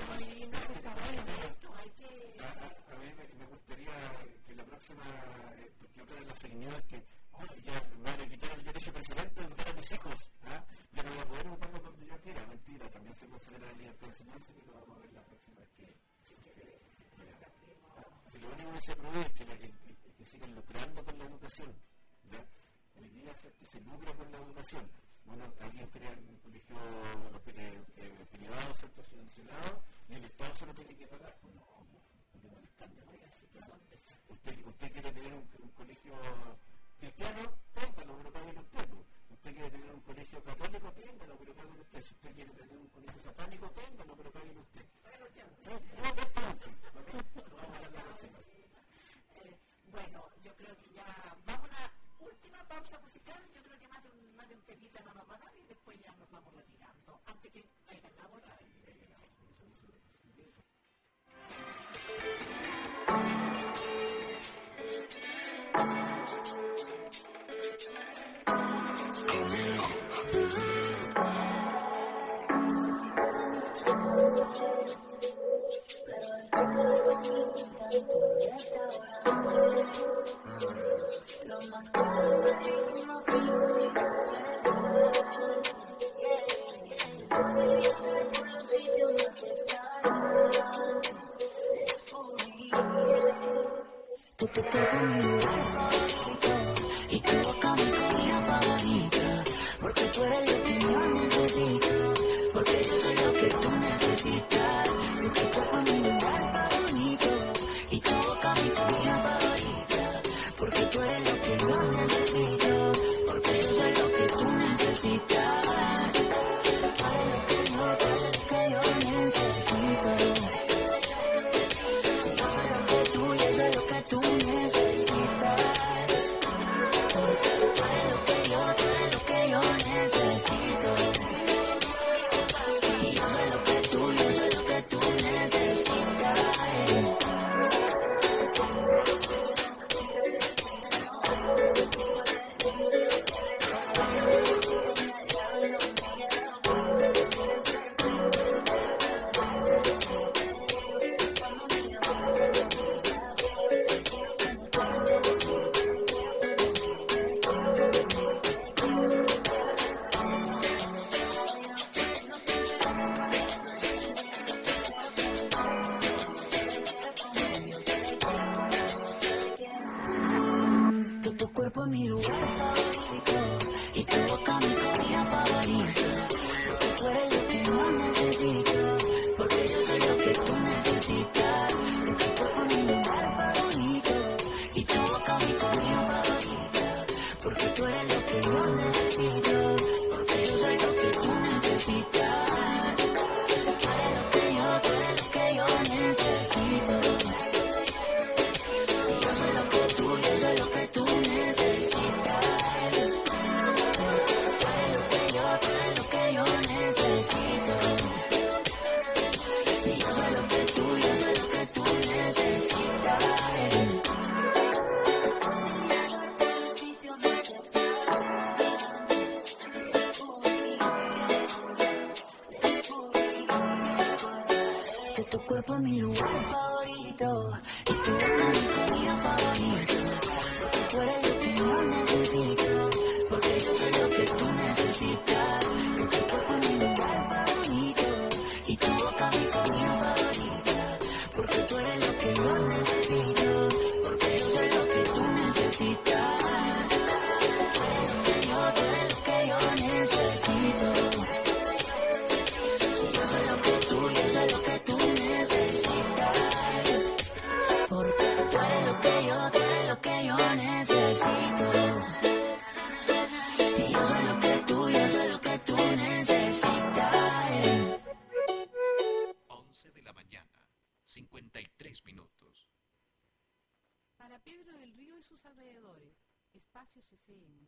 Speaker 4: A mí me gustaría que la próxima, porque otra de las fake news es que ya me van a quitar el derecho preferente de educar a mis hijos. Ya no voy a poder educarlos donde yo quiera. Mentira, también se considera la libertad de enseñanza que lo vamos a ver la próxima vez que... Si lo único que se prohíbe es que, que, que, que sigan lucrando con la educación. ¿Ya? Hoy día ¿cierto? Se lucra con la educación. Bueno, alguien crea un colegio eh, eh, privado, ¿cierto? Subvencionado, y el Estado solo tiene que pagar. Pues no, porque no les cambia. Usted, usted quiere tener un, un colegio cristiano, téngalo, pero páguelo usted. Usted quiere tener un colegio católico, téngalo, pero páguelo usted. Si usted quiere tener un colegio satánico, téngalo, pero páguelo usted.
Speaker 1: Bueno, yo creo que ya vamos a una última pausa musical. Yo creo que más de un, más de un temita no nos va a dar y después ya nos vamos retirando. Antes que caiga la bola.
Speaker 2: Lo más claro es que tú no por los sitios más extraños. Descubrí que tu cuerpo es mi lugar favorito y tu boca mi comida favorita, porque tú eres lo que yo necesito, porque yo soy lo que tú necesitas. Que tu cuerpo es mi lugar favorito y tu boca mi comida favorita, porque tú eres lo que yo necesito, porque yo soy lo que tú necesitas. Tú eres lo que yo, tú eres lo que yo necesito. Yo soy lo que tú, yo soy lo que tú necesitas. Porque tú eres lo que yo, tú eres lo que yo necesito. Y yo soy lo que tú, yo soy lo que tú necesitas. Que tu cuerpo es mi lugar favorito y tu boca mi comida favorita, porque tú eres lo que yo necesito, porque yo soy lo que tú necesitas. Que tu cuerpo es mi lugar favorito y tu boca mi comida favorita, porque tú eres lo que yo necesito, porque yo soy lo que tú necesitas. Tú eres lo que yo, tú eres lo que yo necesito. Yo soy lo que tú, yo soy lo que tú necesitas. Tú eres lo que yo, tú eres lo que yo necesito. Y yo soy lo que tú, yo soy lo que tú necesitas. El sitio más que tu cuerpo es mi lugar favorito y tu boca mi comida favorita, porque tú eres lo que yo necesito, porque yo soy lo que tú necesitas. Que tu cuerpo es mi lugar favorito y tu boca mi comida favorita, porque tú eres lo que yo necesito, porque yo soy lo que tú necesitas. Tú eres lo que yo, tú eres lo que yo necesito. Yo soy lo que tú, yo soy lo que tú necesitas. Porque tú eres lo que yo, tú eres lo que yo necesito. Y yo soy lo que tú, yo soy lo que tú necesitas.
Speaker 6: once de la mañana, cincuenta y tres minutos.
Speaker 3: Para Pedro del Río y sus alrededores, Espacios F M.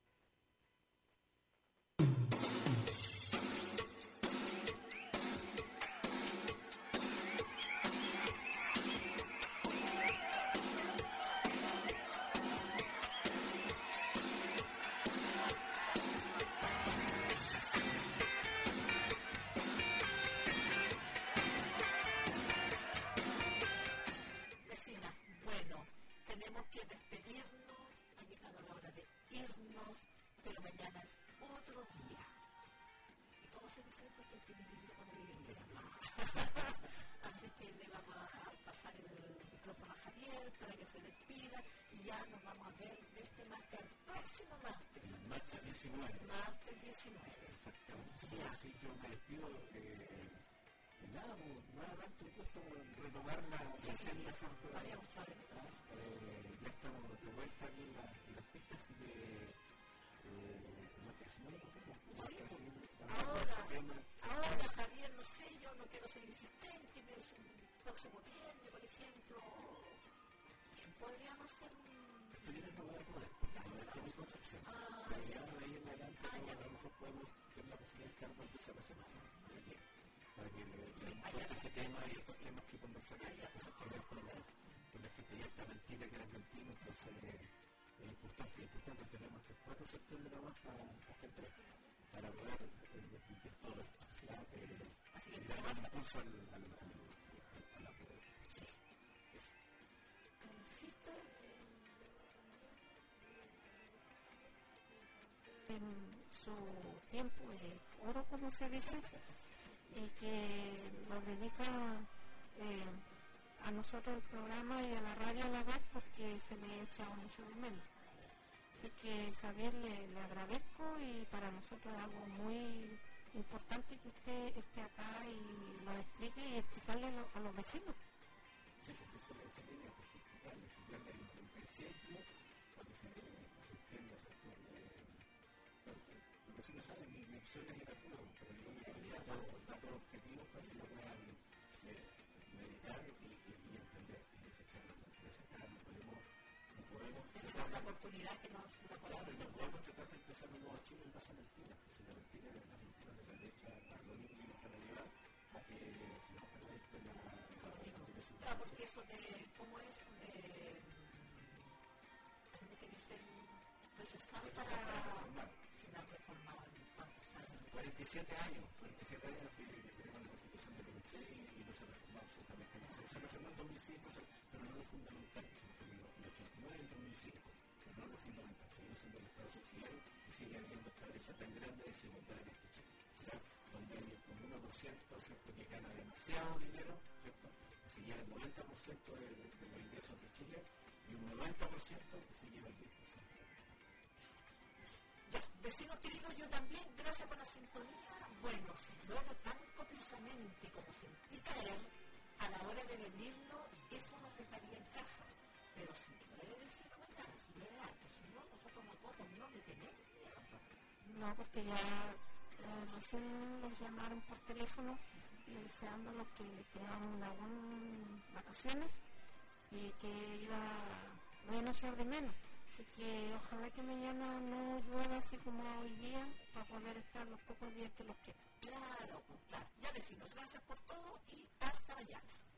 Speaker 1: Vecina, bueno, tenemos que despedirnos, ha llegado la hora de irnos, pero mañana es otro día. ¿Y cómo se dice? Porque tiene que ir con el día. Así que le vamos a pasar el micrófono a Javier para que se despida y ya nos vamos a ver este martes, el próximo martes.
Speaker 4: Martes diecinueve.
Speaker 1: Martes diecinueve.
Speaker 4: Exactamente. Sí, así yo me despido. Eh, y nada, nuevamente un gusto retomar la senda, ¿cierto?
Speaker 1: Habíamos hablado.
Speaker 4: Eh, ya estamos puede estar en la, en las pistas, así que eh, no te si no lo podemos
Speaker 1: sí, ahora, ahora Javier, no sé, yo no quiero ser insistente, pero es un próximo viernes, por ejemplo, podríamos hacer un...
Speaker 4: Esto viene no va a poder, porque no es mi concepción.
Speaker 1: Ah,
Speaker 4: pero ya de ahí en adelante,
Speaker 1: ah,
Speaker 4: a lo mejor podemos tener la posibilidad de que Carlos empiece a la semana, para que, para que
Speaker 1: sí,
Speaker 4: le este tema y estos temas que conversar, las cosas que ver con la, con la gente ya está mentira, que era mentira, entonces es importante, es importante, tenemos que el cuatro de septiembre nomás para, hasta el tres, para poder discutir todo esto, ¿sí? eh,
Speaker 1: así que
Speaker 4: dar un impulso al, al, al, a la poder.
Speaker 1: Sí. Insisto,
Speaker 3: en su tiempo de oro, como se dice, y que nos dedica eh, a nosotros el programa y a la radio a la vez, porque se le echa mucho de menos. Así que Javier, le, le agradezco, y para nosotros es algo muy importante que usted esté acá y lo explique y explicarle a, lo, a los vecinos.
Speaker 4: Sí, porque eso le hace bien, porque explicarle, explicarle el principio, para que se entienda, los vecinos saben, mi, mi opción es ir a Cuba, pero yo me daría datos, datos objetivos para que lo puedan eh, meditar y, y, y entender. Y desecharlo, acá no podemos, no podemos
Speaker 1: tenemos la oportunidad que nos la
Speaker 4: claro, y no podemos tratar de empezar un nuevo Chile en base a mentiras, si la mentira es la mentira de la derecha, para lo mismo que nos van a ayudar a que se nos haga esto en la constitución.
Speaker 1: claro, porque eso de, ¿cómo es? Eh, que dicen, pues se sabe para... Se la han reformado en cuántos años.
Speaker 4: cuarenta y siete años, cuarenta y siete años que tenemos la constitución de Pinochet y no se reformó absolutamente nada. Se reformó en dos mil cinco, pero no lo fundamental, se reformó en el ochenta y nueve y en dos mil cinco, pero no lo fundamental. Seguimos siendo el Estado subsidiario y sigue habiendo esta brecha tan grande de desigualdad en este Chile. O sea, donde con uno por ciento, ¿cierto?, que gana demasiado dinero, ¿cierto?, que se lleva el noventa por ciento de, de, de los ingresos de Chile y un noventa por ciento que se lleva el diez por ciento.
Speaker 1: Ya, vecinos queridos, yo también, gracias por la sintonía. Bueno, si llueve tan copiosamente como sentí caer, a la hora de venirnos, eso nos dejaría en casa. Pero si llueve, si no mañana, si llueve alto, si no, nosotros nosotros no le tenemos miedo.
Speaker 3: No, porque ya eh, recién los llamaron por teléfono deseándolos que tengan unas buenas vacaciones y que iba, no iban a ser de menos. Así que ojalá que mañana no llueva así como hoy día, para poder estar los pocos días que los quedan.
Speaker 1: Claro, claro. Ya vecinos, gracias por todo y hasta mañana.